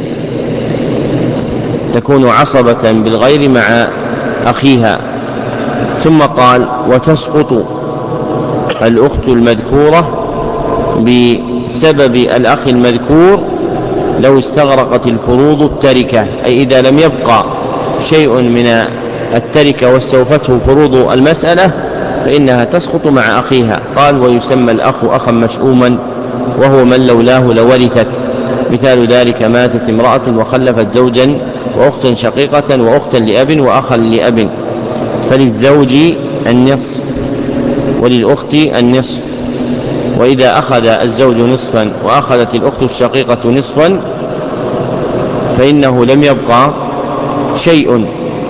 [SPEAKER 1] تكون عصبة بالغير مع أخيها. ثم قال وتسقط الأخت المذكورة بسبب الأخ المذكور لو استغرقت الفروض التركة، أي إذا لم يبقى شيء من التركة واستوفته فروض المسألة فإنها تسقط مع أخيها. قال ويسمى الأخ أخا مشؤوما وهو من لولاه لورثت، مثال ذلك ماتت امرأة وخلفت زوجا وأختا شقيقة وأختا لأب وأخا لأب، فللزوج النصف وللأخت النصف، وإذا أخذ الزوج نصفا وأخذت الأخت الشقيقة نصفا فإنه لم يبقى شيء.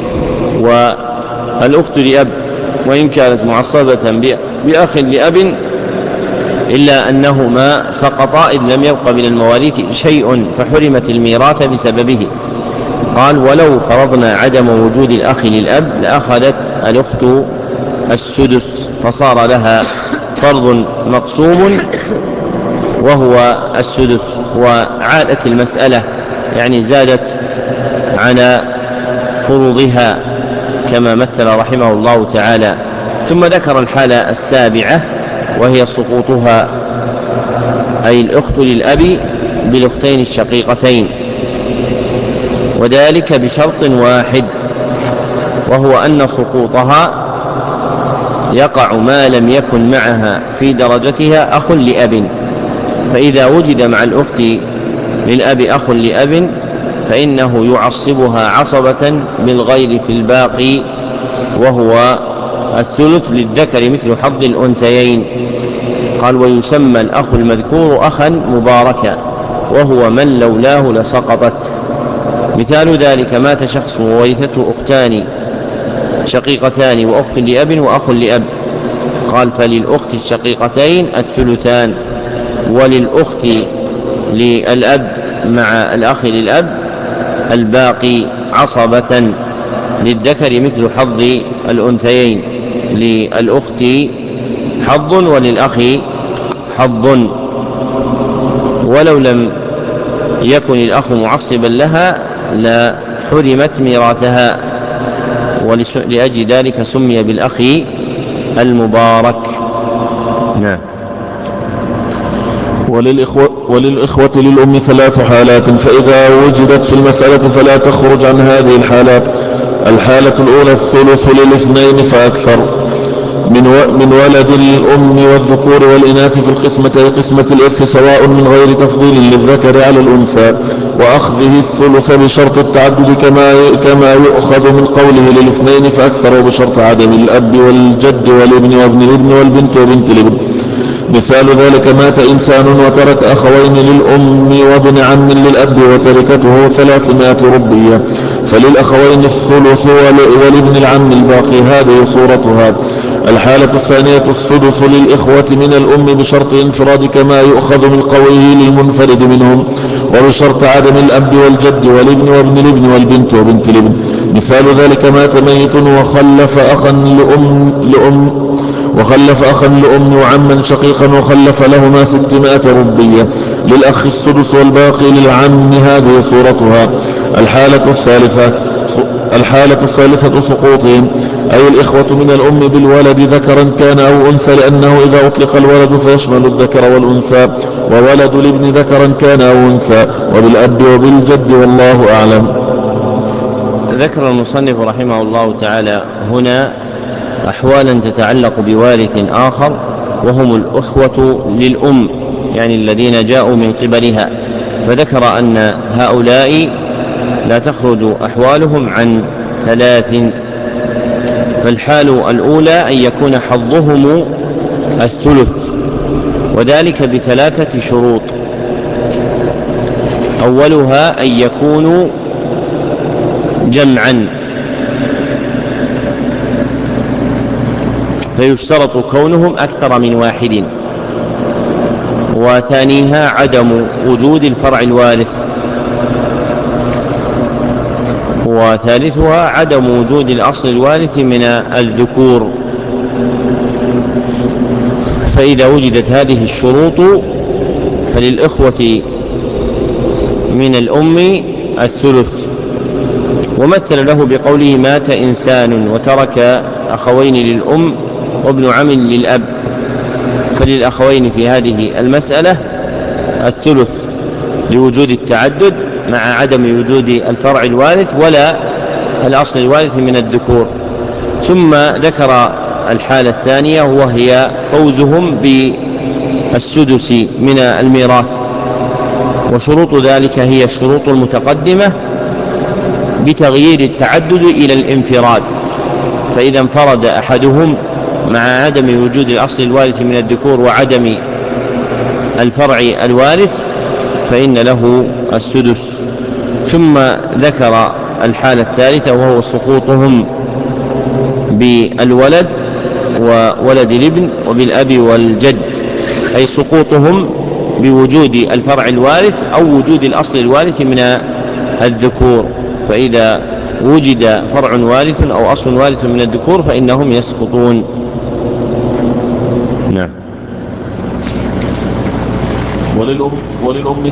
[SPEAKER 1] والأخت لأب وإن كانت معصبة بأخ لأب إلا أنهما سقطا إذ لم يبق من المواريث شيء فحرمت الميراث بسببه. قال ولو فرضنا عدم وجود الأخ للأب لأخذت الأخت السدس فصار لها فرض مقسوم وهو السدس، وعادت المسألة يعني زادت على فروضها كما مثل رحمه الله تعالى. ثم ذكر الحالة السابعة وهي سقوطها، أي الأخت للأب بالأختين الشقيقتين، وذلك بشرط واحد وهو أن سقوطها يقع ما لم يكن معها في درجتها أخ لأب، فإذا وجد مع الأخت للأب أخ لأب فإنه يعصبها عصبة بالغير في الباقي وهو الثلث للذكر مثل حظ الأنثيين. قال ويسمى الأخ المذكور أخا مباركا وهو من لولاه لسقطت، مثال ذلك مات شخص وورثته أختان شقيقتان وأخت لأب وأخ لأب. قال فللأخت الشقيقتين الثلثان، وللأخت للأب مع الأخ للأب الباقي عصبة للذكر مثل حظ الأنثيين، للأخت حظ وللأخ حظ. ولو لم يكن الأخ معصبا لها لحرمت ميراثها، ولأجل ذلك سمي بالأخ المبارك. نعم.
[SPEAKER 2] وللإخوة للأم 3 حالات، فإذا وجدت في المسألة فلا تخرج عن هذه الحالات. الحالة الأولى الثلث للاثنين فأكثر من ولد الأم والذكور والإناث في القسمة أي قسمة الإرث، سواء من غير تفضيل للذكر على الأنثى، وأخذه الثلث بشرط التعدد كما يؤخذ من قوله للاثنين فأكثر، وبشرط عدم الأب والجد والابن وابن الابن والبنت وبنت الابن. مثال ذلك: مات إنسان وترك أخوين للأم وابن عم للأب وتركته 300 ربية، فللأخوين الثلث ولابن العم الباقي. هذه صورتها. الحالة الثانية السدس للإخوة من الأم بشرط انفراد كما يؤخذ من قوله للمنفرد منهم، وبشرط عدم الأب والجد والابن وابن الابن والبنت وبنت الابن. مثال ذلك: مات ميت وخلف أخا لأم وعما شقيقا وخلف لهما 600 ربية، للأخ السدس والباقي للعم. هذه صورتها. الحالة الثالثة سقوطهم، أي الإخوة من الأم بالولد ذكرا كان أو أنثى، لأنه إذا أطلق الولد فيشمل الذكر والأنثى، وولد الابن ذكرا كان أو أنثى، وبالأب وبالجد، والله أعلم.
[SPEAKER 1] ذكر المصنف رحمه الله تعالى هنا أحوالا تتعلق بوارث آخر، وهم الأخوة للأم، يعني الذين جاءوا من قبلها، فذكر أن هؤلاء لا تخرج أحوالهم عن 3. فالحال الأولى أن يكون حظهم الثلث، وذلك ب3 شروط. أولها أن يكونوا جمعا، فيشترط كونهم أكثر من واحد. وثانيها عدم وجود الفرع الوارث. وثالثها عدم وجود الأصل الوارث من الذكور. فإذا وجدت هذه الشروط فللإخوة من الأم الثلث. ومثل له بقوله: مات إنسان وترك أخوين للأم وابن عم للأب، فللأخوين في هذه المسألة الثلث لوجود التعدد مع عدم وجود الفرع الوارث ولا الأصل الوارث من الذكور. ثم ذكر الحالة الثانية، وهي فوزهم بالسدس من الميراث، وشروط ذلك هي الشروط المتقدمة بتغيير التعدد إلى الانفراد. فإذا انفرد أحدهم مع عدم وجود الأصل الوارث من الذكور وعدم الفرع الوارث فإن له السدس. ثم ذكر الحالة الثالثة، وهو سقوطهم بالولد وولد الابن وبالأب والجد، أي سقوطهم بوجود الفرع الوارث أو وجود الأصل الوارث من الذكور. فإذا وجد فرع وارث أو أصل وارث من الذكور فإنهم يسقطون. نعم.
[SPEAKER 2] وللأم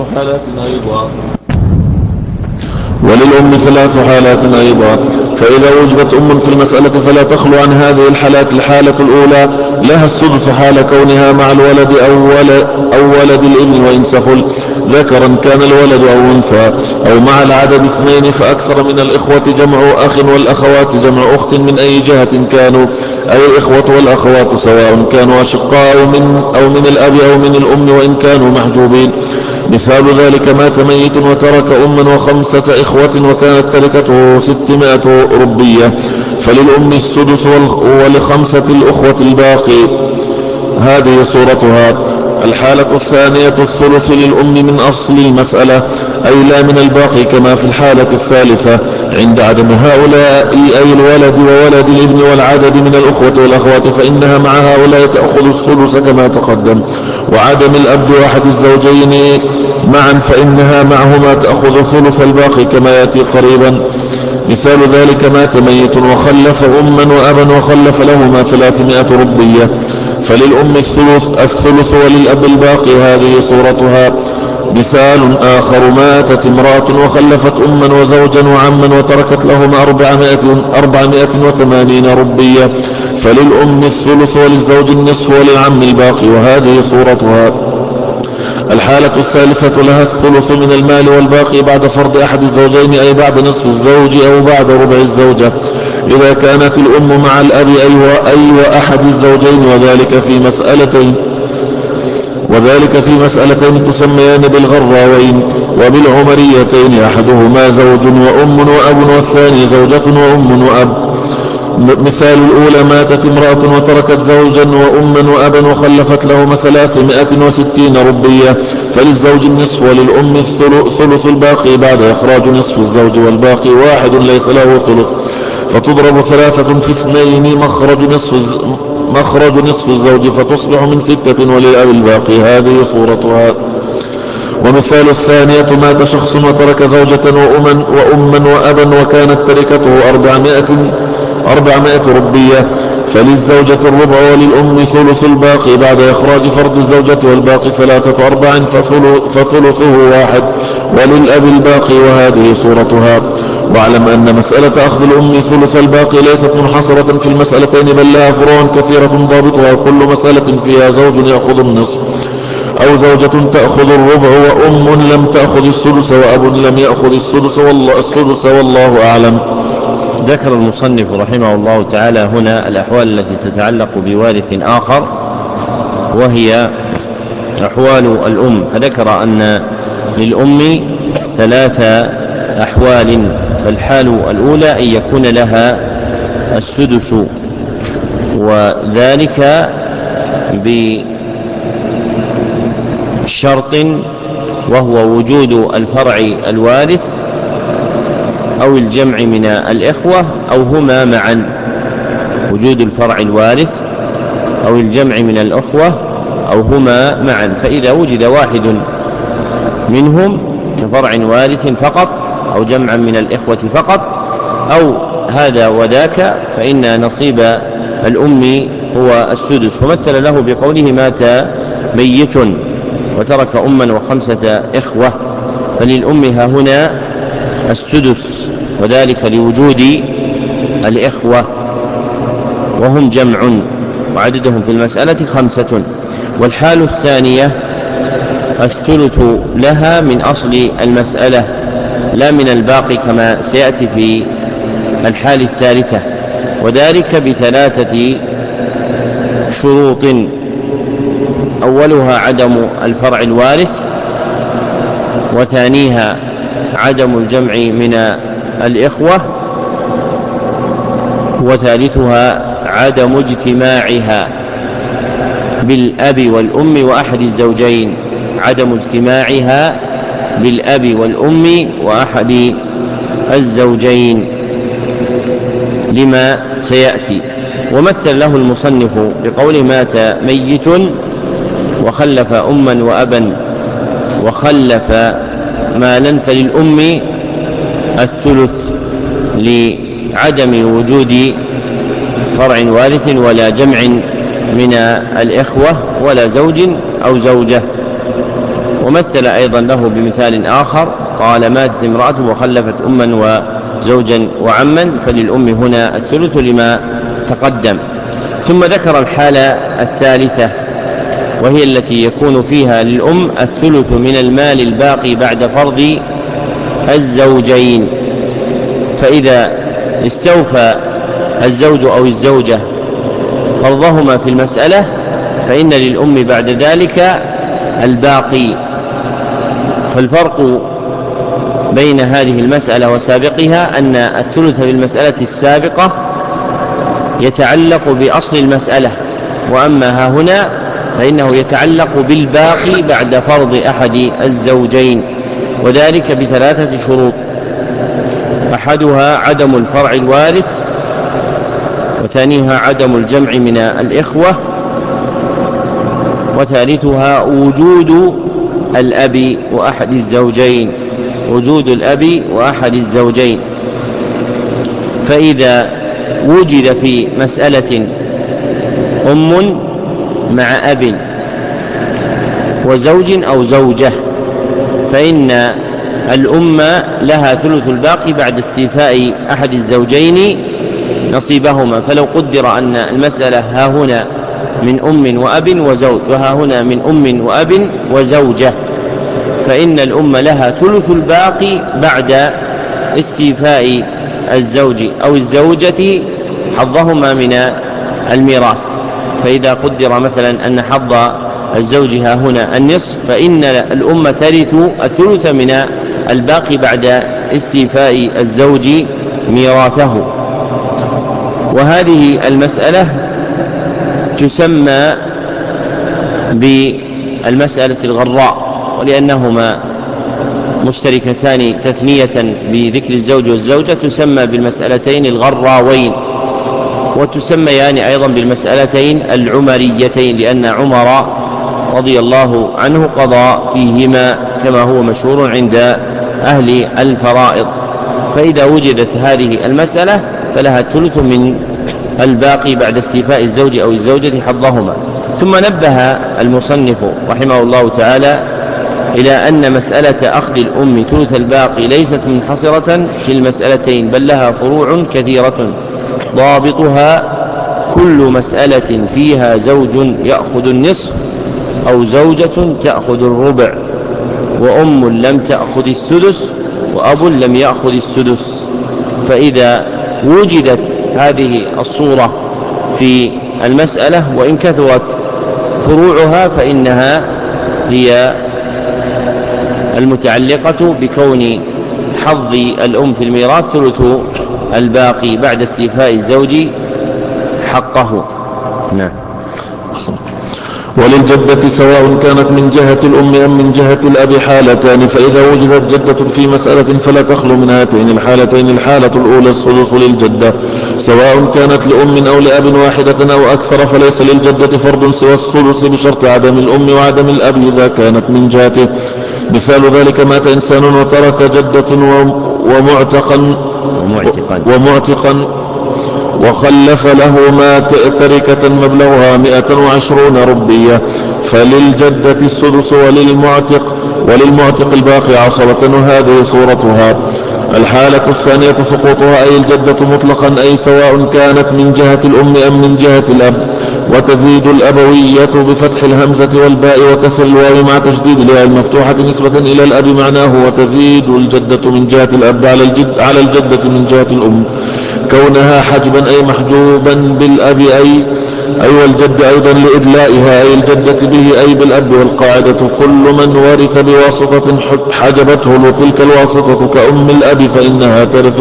[SPEAKER 2] 3 حالات أيضا. فإذا وجدت أم في المسألة فلا تخلو عن هذه الحالات. الحالة الأولى لها السدس حال كونها مع الولد أو ولد الابن، وإن سفل ذكرا كان الولد أو أنثى، أو مع العدد 2 فأكثر من الإخوة جمع أخ والأخوات جمع أخت من أي جهة كانوا، أي الإخوة والأخوات سواء كانوا أشقاء أو من الأب أو من الأم وإن كانوا محجوبين. مثال ذلك: مات ميت وترك أما و5 إخوة وكانت تركته 600 ربية، فللأم السدس ول5 الأخوة الباقي. هذه صورتها. الحالة الثانية الثلث للأم من أصل المسألة، أي لا من الباقي كما في الحالة الثالثة، عند عدم هؤلاء أي الولد وولد الابن والعدد من الأخوة والأخوات، فإنها مع هؤلاء تأخذ السدس كما تقدم. وعدم الأب وأحد الزوجين معا فإنها معهما تأخذ ثلث الباقي كما يأتي قريبا. مثال ذلك: مات ميت وخلف أما وأبا وخلف لهما 300 ربية، فللأم الثلث وللأب الباقي. هذه صورتها. مثال آخر: ماتت امرأة وخلفت أما وزوجا وعما وتركت لهما 480 ربية، فللأم الثلث وللزوج النصف وللعم الباقي، وهذه صورتها. الحالة الثالثة: لها الثلث من المال والباقي بعد فرض أحد الزوجين، أي بعد نصف الزوج أو بعد ربع الزوجة، إذا كانت الأم مع الأب أي أحد الزوجين، وذلك في مسألتين تسميان بالغراوين وبالعمريتين، أحدهما زوج وأم وأب، والثاني زوجة وأم وأب. مثال الأولى: ماتت امرأة وتركت زوجا وأما وأبا وخلفت لهما 360 ربية، فللزوج النصف وللأم ثلث الباقي بعد إخراج نصف الزوج، والباقي واحد ليس له ثلث، فتضرب 3 في 2 مخرج نصف الزوج، فتصبح من 6 وللأب الباقي. هذه صورتها. ومثال الثانية: مات شخص وترك زوجة وأما وأبا وكانت تركته 400 ربية، فللزوجة الربع وللأم ثلث الباقي بعد إخراج فرض الزوجة، والباقي 3/4 فثلثه 1 وللأب الباقي، وهذه صورتها. واعلم أن مسألة أخذ الأم ثلث الباقي ليست منحصرة في المسألتين، بل لها فروع كثيرة ضابطها كل مسألة فيها زوج يأخذ النصف، أو زوجة تأخذ الربع، وأم لم تأخذ السدس، وأب لم يأخذ السدس، والله أعلم.
[SPEAKER 1] ذكر المصنف رحمه الله تعالى هنا الأحوال التي تتعلق بوارث آخر، وهي أحوال الأم، فذكر أن للأم 3 أحوال. فالحال الأولى أن يكون لها السدس، وذلك بشرط، وهو وجود الفرع الوارث أو الجمع من الإخوة أو هما معا. وجود الفرع الوارث أو الجمع من الأخوة أو هما معا، فإذا وجد واحد منهم كفرع وارث فقط أو جمعا من الإخوة فقط أو هذا وذاك، فإن نصيب الأم هو السدس. ومثل له بقوله: مات ميت وترك أما و5 إخوة، فللأم ها هنا السدس، وذلك لوجود الإخوة وهم جمع وعددهم في المسألة 5. والحال الثانية: الثلث لها من أصل المسألة لا من الباقي كما سيأتي في الحال الثالثة، وذلك ب3 شروط: أولها عدم الفرع الوارث، وثانيها عدم الجمع من الإخوة، وثالثها عدم اجتماعها بالأب والأم وأحد الزوجين، عدم اجتماعها بالأب والأم وأحد الزوجين لما سيأتي. ومثل له المصنف بقوله: مات ميت وخلف أما وأبا وخلف مالا، فللأم الثلث لعدم وجود فرع وارث ولا جمع من الإخوة ولا زوج أو زوجة. ومثل أيضا له بمثال آخر، قال: ماتت امرأة وخلفت أما وزوجا وعما، فللأم هنا الثلث لما تقدم. ثم ذكر الحالة الثالثة، وهي التي يكون فيها للأم الثلث من المال الباقي بعد فرض الزوجين، فإذا استوفى الزوج أو الزوجة فرضهما في المسألة فإن للأم بعد ذلك الباقي. فالفرق بين هذه المسألة وسابقها أن الثلث في المسألة السابقة يتعلق بأصل المسألة، وأما ها هنا فإنه يتعلق بالباقي بعد فرض أحد الزوجين، وذلك ب3 شروط: أحدها عدم الفرع الوارث، وثانيها عدم الجمع من الإخوة، وثالثها وجود الأب وأحد الزوجين، وجود الأب وأحد الزوجين. فإذا وجد في مسألة أم مع أب وزوج أو زوجة فإن الأم لها ثلث الباقي بعد استيفاء أحد الزوجين نصيبهما. فلو قدر أن المسألة ها هنا من أم وأب وزوج وها هنا من أم وأب وزوجة، فإن الأم لها ثلث الباقي بعد استيفاء الزوج أو الزوجة حظهما من الميراث. فإذا قدر مثلا أن حظ الزوج ها هنا النصف، فإن الأم ترث الثلث من الباقي بعد استيفاء الزوج ميراثه. وهذه المسألة تسمى بالمسألة الغراء، ولأنهما مشتركتان تثنية بذكر الزوج والزوجة تسمى بالمسألتين الغراوين، وتسميان أيضا بالمسألتين العمريتين، لأن عمر رضي الله عنه قضى فيهما كما هو مشهور عند أهل الفرائض. فإذا وجدت هذه المسألة فلها الثلث من الباقي بعد استيفاء الزوج أو الزوجة حظهما. ثم نبه المصنف رحمه الله تعالى إلى أن مسألة أخذ الأم ثلث الباقي ليست منحصرة في المسألتين، بل لها فروع كثيرة ضابطها كل مسألة فيها زوج يأخذ النصف أو زوجة تأخذ الربع وأم لم تأخذ السدس وأب لم يأخذ السدس. فإذا وجدت هذه الصورة في المسألة وإن كثرت فروعها فإنها هي المتعلقة بكون حظ الأم في الميراث ثلث الباقي بعد استيفاء الزوج حقه. نعم.
[SPEAKER 2] وللجدة سواء كانت من جهة الأم أم من جهة الأب حالتان، فإذا وجدت جدة في مسألة فلا تخلو من هاتين الحالتين. الحالة الأولى السدس للجدة سواء كانت لأم أو لأب واحدة أو أكثر، فليس للجدة فرض سوى السدس بشرط عدم الأم وعدم الأب إذا كانت من جهته. مثال ذلك: مات إنسان وترك جدة ومعتقا وخلف له ما تركة مبلغها 120 ربية، فللجدة السدس وللمعتق الباقي عصبة، وهذه صورتها. الحالة الثانية سقوطها، أي الجدة مطلقا، أي سواء كانت من جهة الأم أم من جهة الأب، وتزيد الأبوية بفتح الهمزة والباء وكسر الواو مع تشديد الياء المفتوحة نسبة إلى الأب معناه. وتزيد الجدة من جهة الأب على الجدة من جهة الأم، كونها حجبا أي محجوبا بالأب أي والجد أيضا لإدلائها، أي الجدة به أي بالأب. والقاعدة: كل من ورث بواسطة حجبته وتلك الواسطة كأم الأب فإنها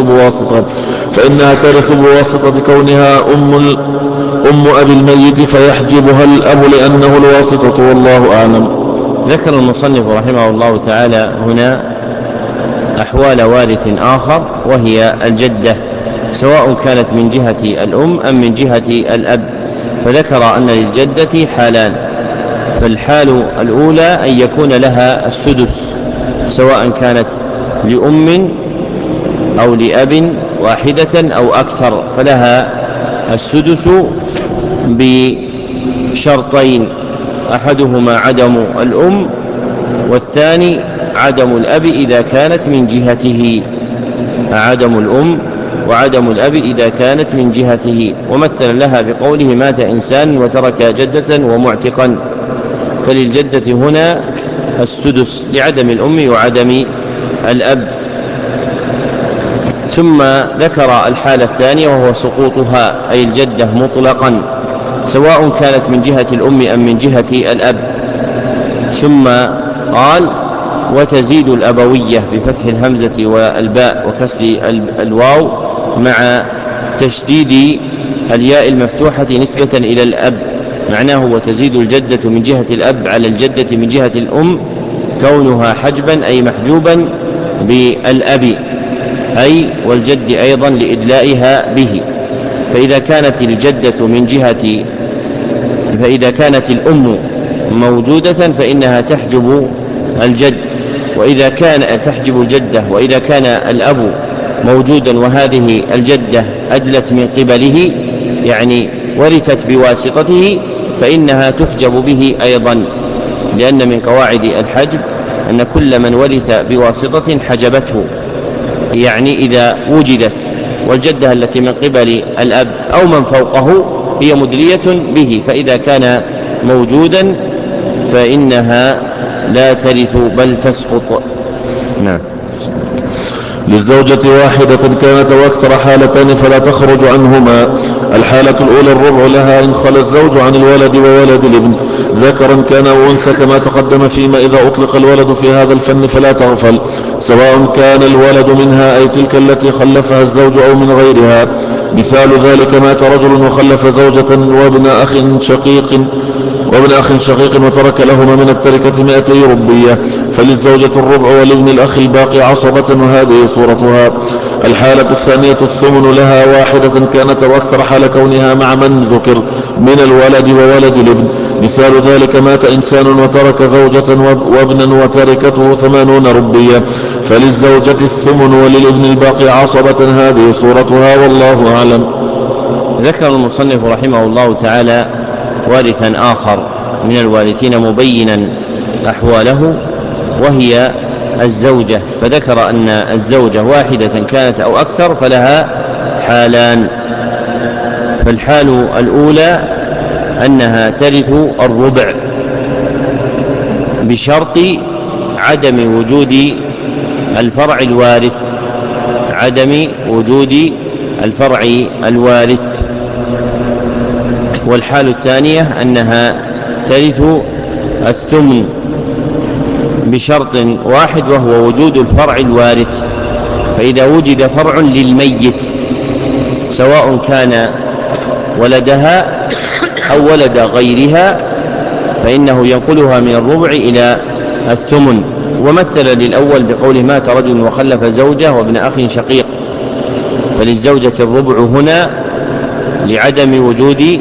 [SPEAKER 2] ترث بواسطة كونها أم أبي الميت، فيحجبها الأب لأنه الواسطة، والله أعلم.
[SPEAKER 1] ذكر المصنف رحمه الله تعالى هنا أحوال وارث آخر، وهي الجدة، سواء كانت من جهة الأم أم من جهة الأب. فذكر أن للجدة حالان: فالحال الأولى أن يكون لها السدس سواء كانت لأم أو لأب واحدة أو أكثر، فلها السدس بشرطين: أحدهما عدم الأم، والثاني عدم الأب إذا كانت من جهته. عدم الأم وعدم الأب إذا كانت من جهته. ومثل لها بقوله: مات إنسان وترك جدة ومعتقا، فللجدة هنا السدس لعدم الأم وعدم الأب. ثم ذكر الحالة الثانية وهو سقوطها، أي الجدة مطلقا، سواء كانت من جهة الأم أم من جهة الأب. ثم قال: وتزيد الأبوية بفتح الهمزة والباء وكسر الواو مع تشديد الياء المفتوحة نسبة إلى الأب معناه: وتزيد الجدة من جهة الأب على الجدة من جهة الأم، كونها حجبا أي محجوبا بالأب، أي والجد أيضا لإدلائها به. فإذا كانت الأم موجودة فإنها تحجب الجد، وإذا كان تحجب الجدة، وإذا كان الأب موجودا وهذه الجدة أدلت من قبله يعني ورثت بواسطته، فإنها تحجب به أيضا، لأن من قواعد الحجب أن كل من ورث بواسطة حجبته، يعني إذا وجدت والجدة التي من قبل الأب أو من فوقه هي مدلية به، فإذا كان موجودا فإنها لا ترث بل تسقط. نعم.
[SPEAKER 2] للزوجة واحدة كانت وأكثر حالتين فلا تخرج عنهما. الحالة الأولى الربع لها إن خلى الزوج عن الولد وولد الابن ذكرا كان أو أنثى كما تقدم، فيما إذا أطلق الولد في هذا الفن فلا تغفل، سواء كان الولد منها أي تلك التي خلفها الزوج أو من غيرها. مثال ذلك مات رجل وخلف زوجة وابن أخ شقيق وترك لهما من التركة 200 ربية، فللزوجة الربع ولابن الأخ الباقي عصبة، وهذه صورتها. الحالة الثانية الثمن لها واحدة كانت وأكثر حال كونها مع من ذكر من الولد وولد الابن. مثال ذلك مات إنسان وترك زوجة وابنا وتركته 80 ربية، فللزوجة الثمن وللابن الباقي عصبة، هذه صورتها والله أعلم.
[SPEAKER 1] ذكر المصنف رحمه الله تعالى وارثا آخر من الوارثين مبينا أحواله وهي الزوجة، فذكر أن الزوجة واحدة كانت أو أكثر فلها حالان. فالحال الأولى أنها ترث الربع بشرط عدم وجود الفرع الوارث، عدم وجود الفرع الوارث. والحال الثانية أنها ترث الثمن بشرط واحد وهو وجود الفرع الوارث، فإذا وجد فرع للميت سواء كان ولدها أو ولد غيرها فإنه ينقلها من الربع إلى الثمن. ومثل للأول بقوله مات رجل وخلف زوجة وابن أخ شقيق، فللزوجة الربع هنا لعدم وجود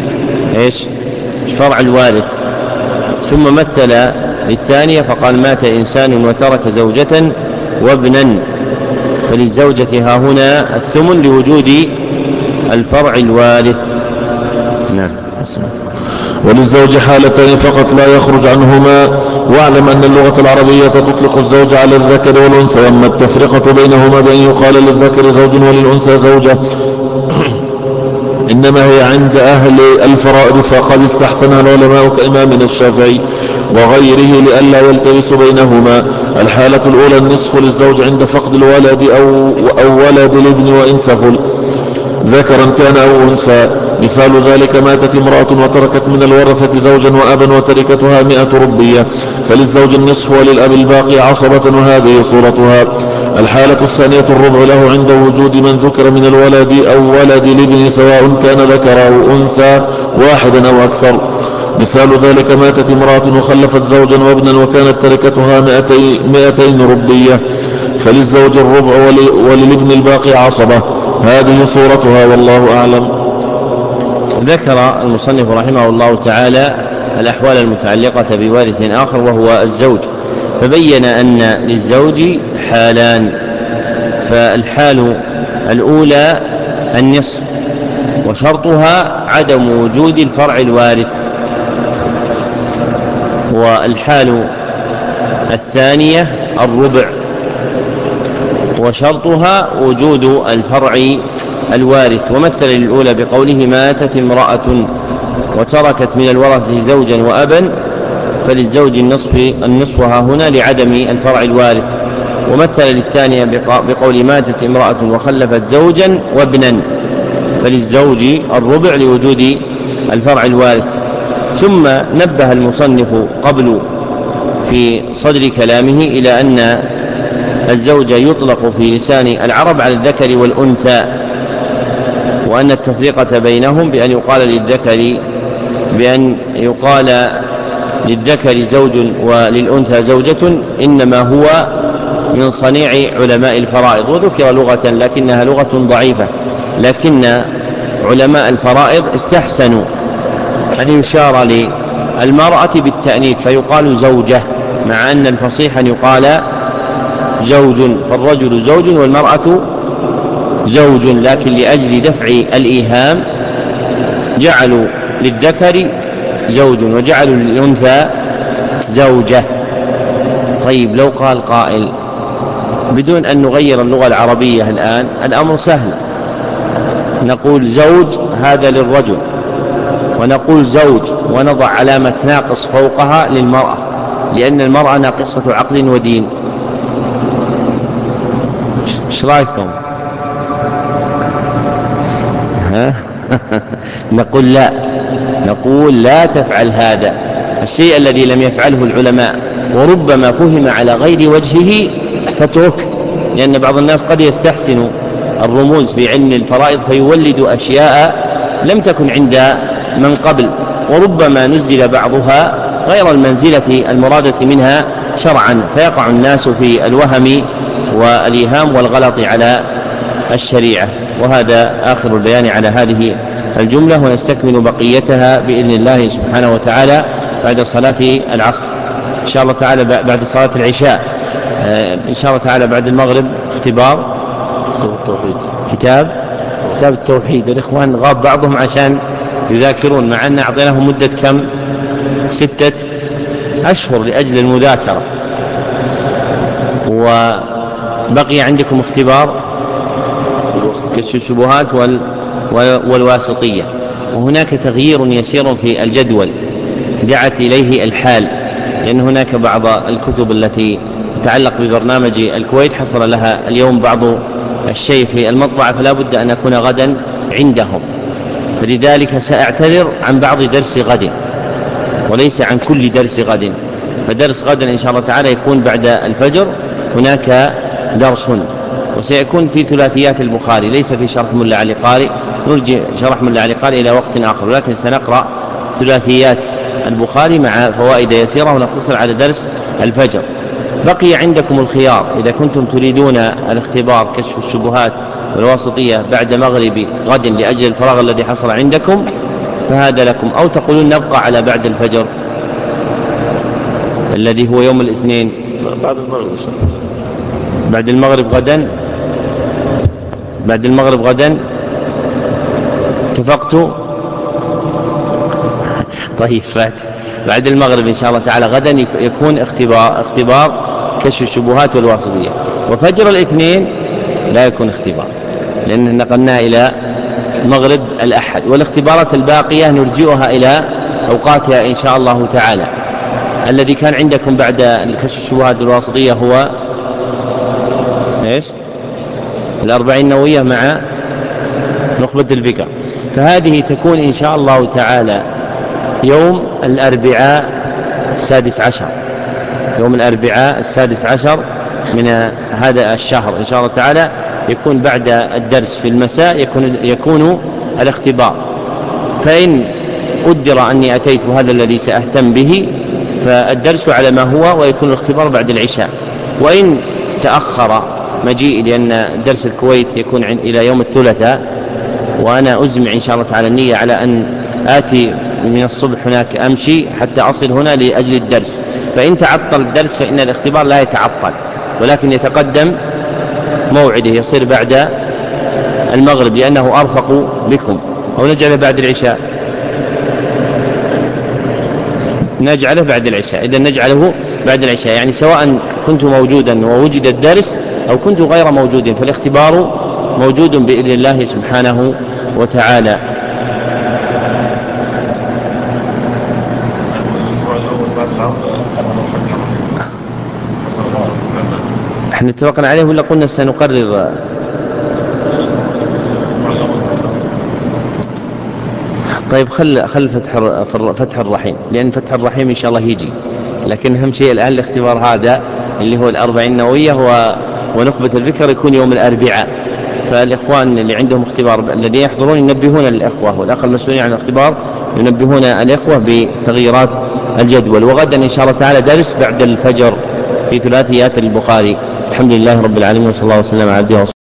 [SPEAKER 1] فرع الوارث. ثم مثل للثانية فقال مات إنسان وترك زوجة وابنا، فللزوجة ها هنا الثمن لوجود الفرع الوارث. نعم.
[SPEAKER 2] وللزوج حالتين فقط لا يخرج عنهما. واعلم أن اللغة العربية تطلق الزوج على الذكر والأنثى، وأما التفرقة بينهما بأن يقال للذكر زوج وللأنثى زوجة إنما هي عند أهل الفرائض، فقد استحسنها العلماء كإمامنا الشافعي وغيره لئلا يلتبس بينهما. الحالة الأولى النصف للزوج عند فقد الولد أو ولد الابن وإن سفل ذكرا كان أو أنثى. مثال ذلك ماتت امرأة وتركت من الورثة زوجا وأبا وتركتها 100 ربية، فللزوج النصف وللأب الباقي عصبة، وهذه صورتها. الحالة الثانية الربع له عند وجود من ذكر من الولد أو ولد الابن سواء كان ذكر أو أنثى واحدا أو أكثر. مثال ذلك ماتت امرأة وخلفت زوجا وابنا وكانت تركتها 200 ربية، فللزوج الربع وللابن الباقي عصبة، هذه صورتها والله أعلم.
[SPEAKER 1] ذكر المصنف رحمه الله تعالى الأحوال المتعلقة بوارث آخر وهو الزوج، فبين أن للزوج حالان. فالحال الأولى النصف وشرطها عدم وجود الفرع الوارث، والحال الثانية الربع وشرطها وجود الفرع الوارث. ومثل للأولى بقوله ماتت امرأة وتركت من الورثة زوجا وأبا، فللزوج النصف ها هنا لعدم الفرع الوارث. ومثل للثانية بقول ماتت امرأة وخلفت زوجا وابنا، فللزوج الربع لوجود الفرع الوارث. ثم نبه المصنف قبل في صدر كلامه إلى أن الزوج يطلق في لسان العرب على الذكر والأنثى، وأن التفرقة بينهم بأن يقال للذكر زوج وللأنثى زوجة إنما هو من صنيع علماء الفرائض، وذكر لغة لكنها لغة ضعيفة، لكن علماء الفرائض استحسنوا أن يشار للمرأة بالتأنيث فيقال زوجة، مع أن الفصيح أن يقال زوج، فالرجل زوج والمرأة زوج، لكن لأجل دفع الإيهام جعلوا للذكر زوج وجعلوا للأنثى زوجة. طيب لو قال قائل بدون أن نغير اللغة العربية الآن الأمر سهل، نقول زوج هذا للرجل، ونقول زوج ونضع علامة ناقص فوقها للمرأة، لأن المرأة ناقصة عقل ودين. ايش رايكم؟ نقول لا تفعل هذا الشيء الذي لم يفعله العلماء وربما فهم على غير وجهه فترك، لأن بعض الناس قد يستحسن الرموز في علم الفرائض فيولد أشياء لم تكن عند من قبل، وربما نزل بعضها غير المنزلة المرادة منها شرعا، فيقع الناس في الوهم والإيهام والغلط على الشريعة. وهذا آخر البيان على هذه الجملة، ونستكمل بقيتها بإذن الله سبحانه وتعالى بعد صلاة العصر إن شاء الله تعالى، بعد صلاة العشاء إن شاء الله تعالى. بعد المغرب اختبار كتاب التوحيد. الإخوان غاب بعضهم عشان يذاكرون، مع أن أعطيناهم مدة كم 6 أشهر لأجل المذاكرة، وبقي عندكم اختبار كشف الشبهات والواسطية. وهناك تغيير يسير في الجدول دعت إليه الحال، لأن هناك بعض الكتب التي تتعلق ببرنامج الكويت حصل لها اليوم بعض الشيء في المطبعة، فلا بد أن أكون غدا عندهم، فلذلك سأعتذر عن بعض درس غد وليس عن كل درس غد. فدرس غدا إن شاء الله تعالى يكون بعد الفجر، هناك درس وسيكون في ثلاثيات البخاري، ليس في شرح ملا علي قارئ، نرجع شرح ملا علي قارئ إلى وقت آخر، ولكن سنقرأ ثلاثيات البخاري مع فوائد يسيرة ونقتصر على درس الفجر. بقي عندكم الخيار، إذا كنتم تريدون الاختبار كشف الشبهات والواسطية بعد مغرب غد لأجل الفراغ الذي حصل عندكم فهذا لكم، أو تقولون نبقى على بعد الفجر الذي هو يوم الاثنين بعد المغرب غدا اتفقتوا؟ طيب بعد المغرب إن شاء الله تعالى غدا يكون اختبار كشف الشبهات والواسطية، وفجر الاثنين لا يكون اختبار لأن نقلنا إلى مغرب الأحد، والاختبارات الباقية نرجئها إلى أوقاتها إن شاء الله تعالى. الذي كان عندكم بعد كشف الشبهات والواسطية هو الأربعين النووية مع نخبة الفكر، فهذه تكون إن شاء الله تعالى يوم الأربعاء 16، يوم الأربعاء 16 من هذا الشهر إن شاء الله تعالى، يكون بعد الدرس في المساء يكون الاختبار. فإن قدر أني أتيت وهذا الذي سأهتم به فالدرس على ما هو، ويكون الاختبار بعد العشاء. وإن تأخر مجيئي لأن درس الكويت يكون إلى يوم الثلاثاء، وأنا أزمع إن شاء الله تعالى النية على أن آتي من الصبح هناك أمشي حتى أصل هنا لأجل الدرس، فإن تعطل الدرس فإن الاختبار لا يتعطل ولكن يتقدم موعده، يصير بعد المغرب لأنه أرفق بكم، أو نجعله بعد العشاء، نجعله بعد العشاء. إذا نجعله بعد العشاء، يعني سواء كنت موجودا ووجد الدرس أو كنت غير موجود فالاختبار موجود بإذن الله سبحانه وتعالى. احنا اتفقنا عليه ولا قلنا سنقرر؟ طيب خل فتح الرحيم، لأن فتح الرحيم إن شاء الله يجي، لكن أهم شيء الآن الاختبار هذا اللي هو الأربعين النووية ونخبة الفكر يكون يوم الأربعاء. فالإخوان اللي عندهم اختبار الذين يحضرون ينبهون الإخوة، والأخ المسؤولين عن الاختبار ينبهون الإخوة بتغييرات الجدول. وغدا إن شاء الله تعالى درس بعد الفجر في ثلاثيات البخاري. الحمد لله رب العالمين، وصلى الله وسلم على عبده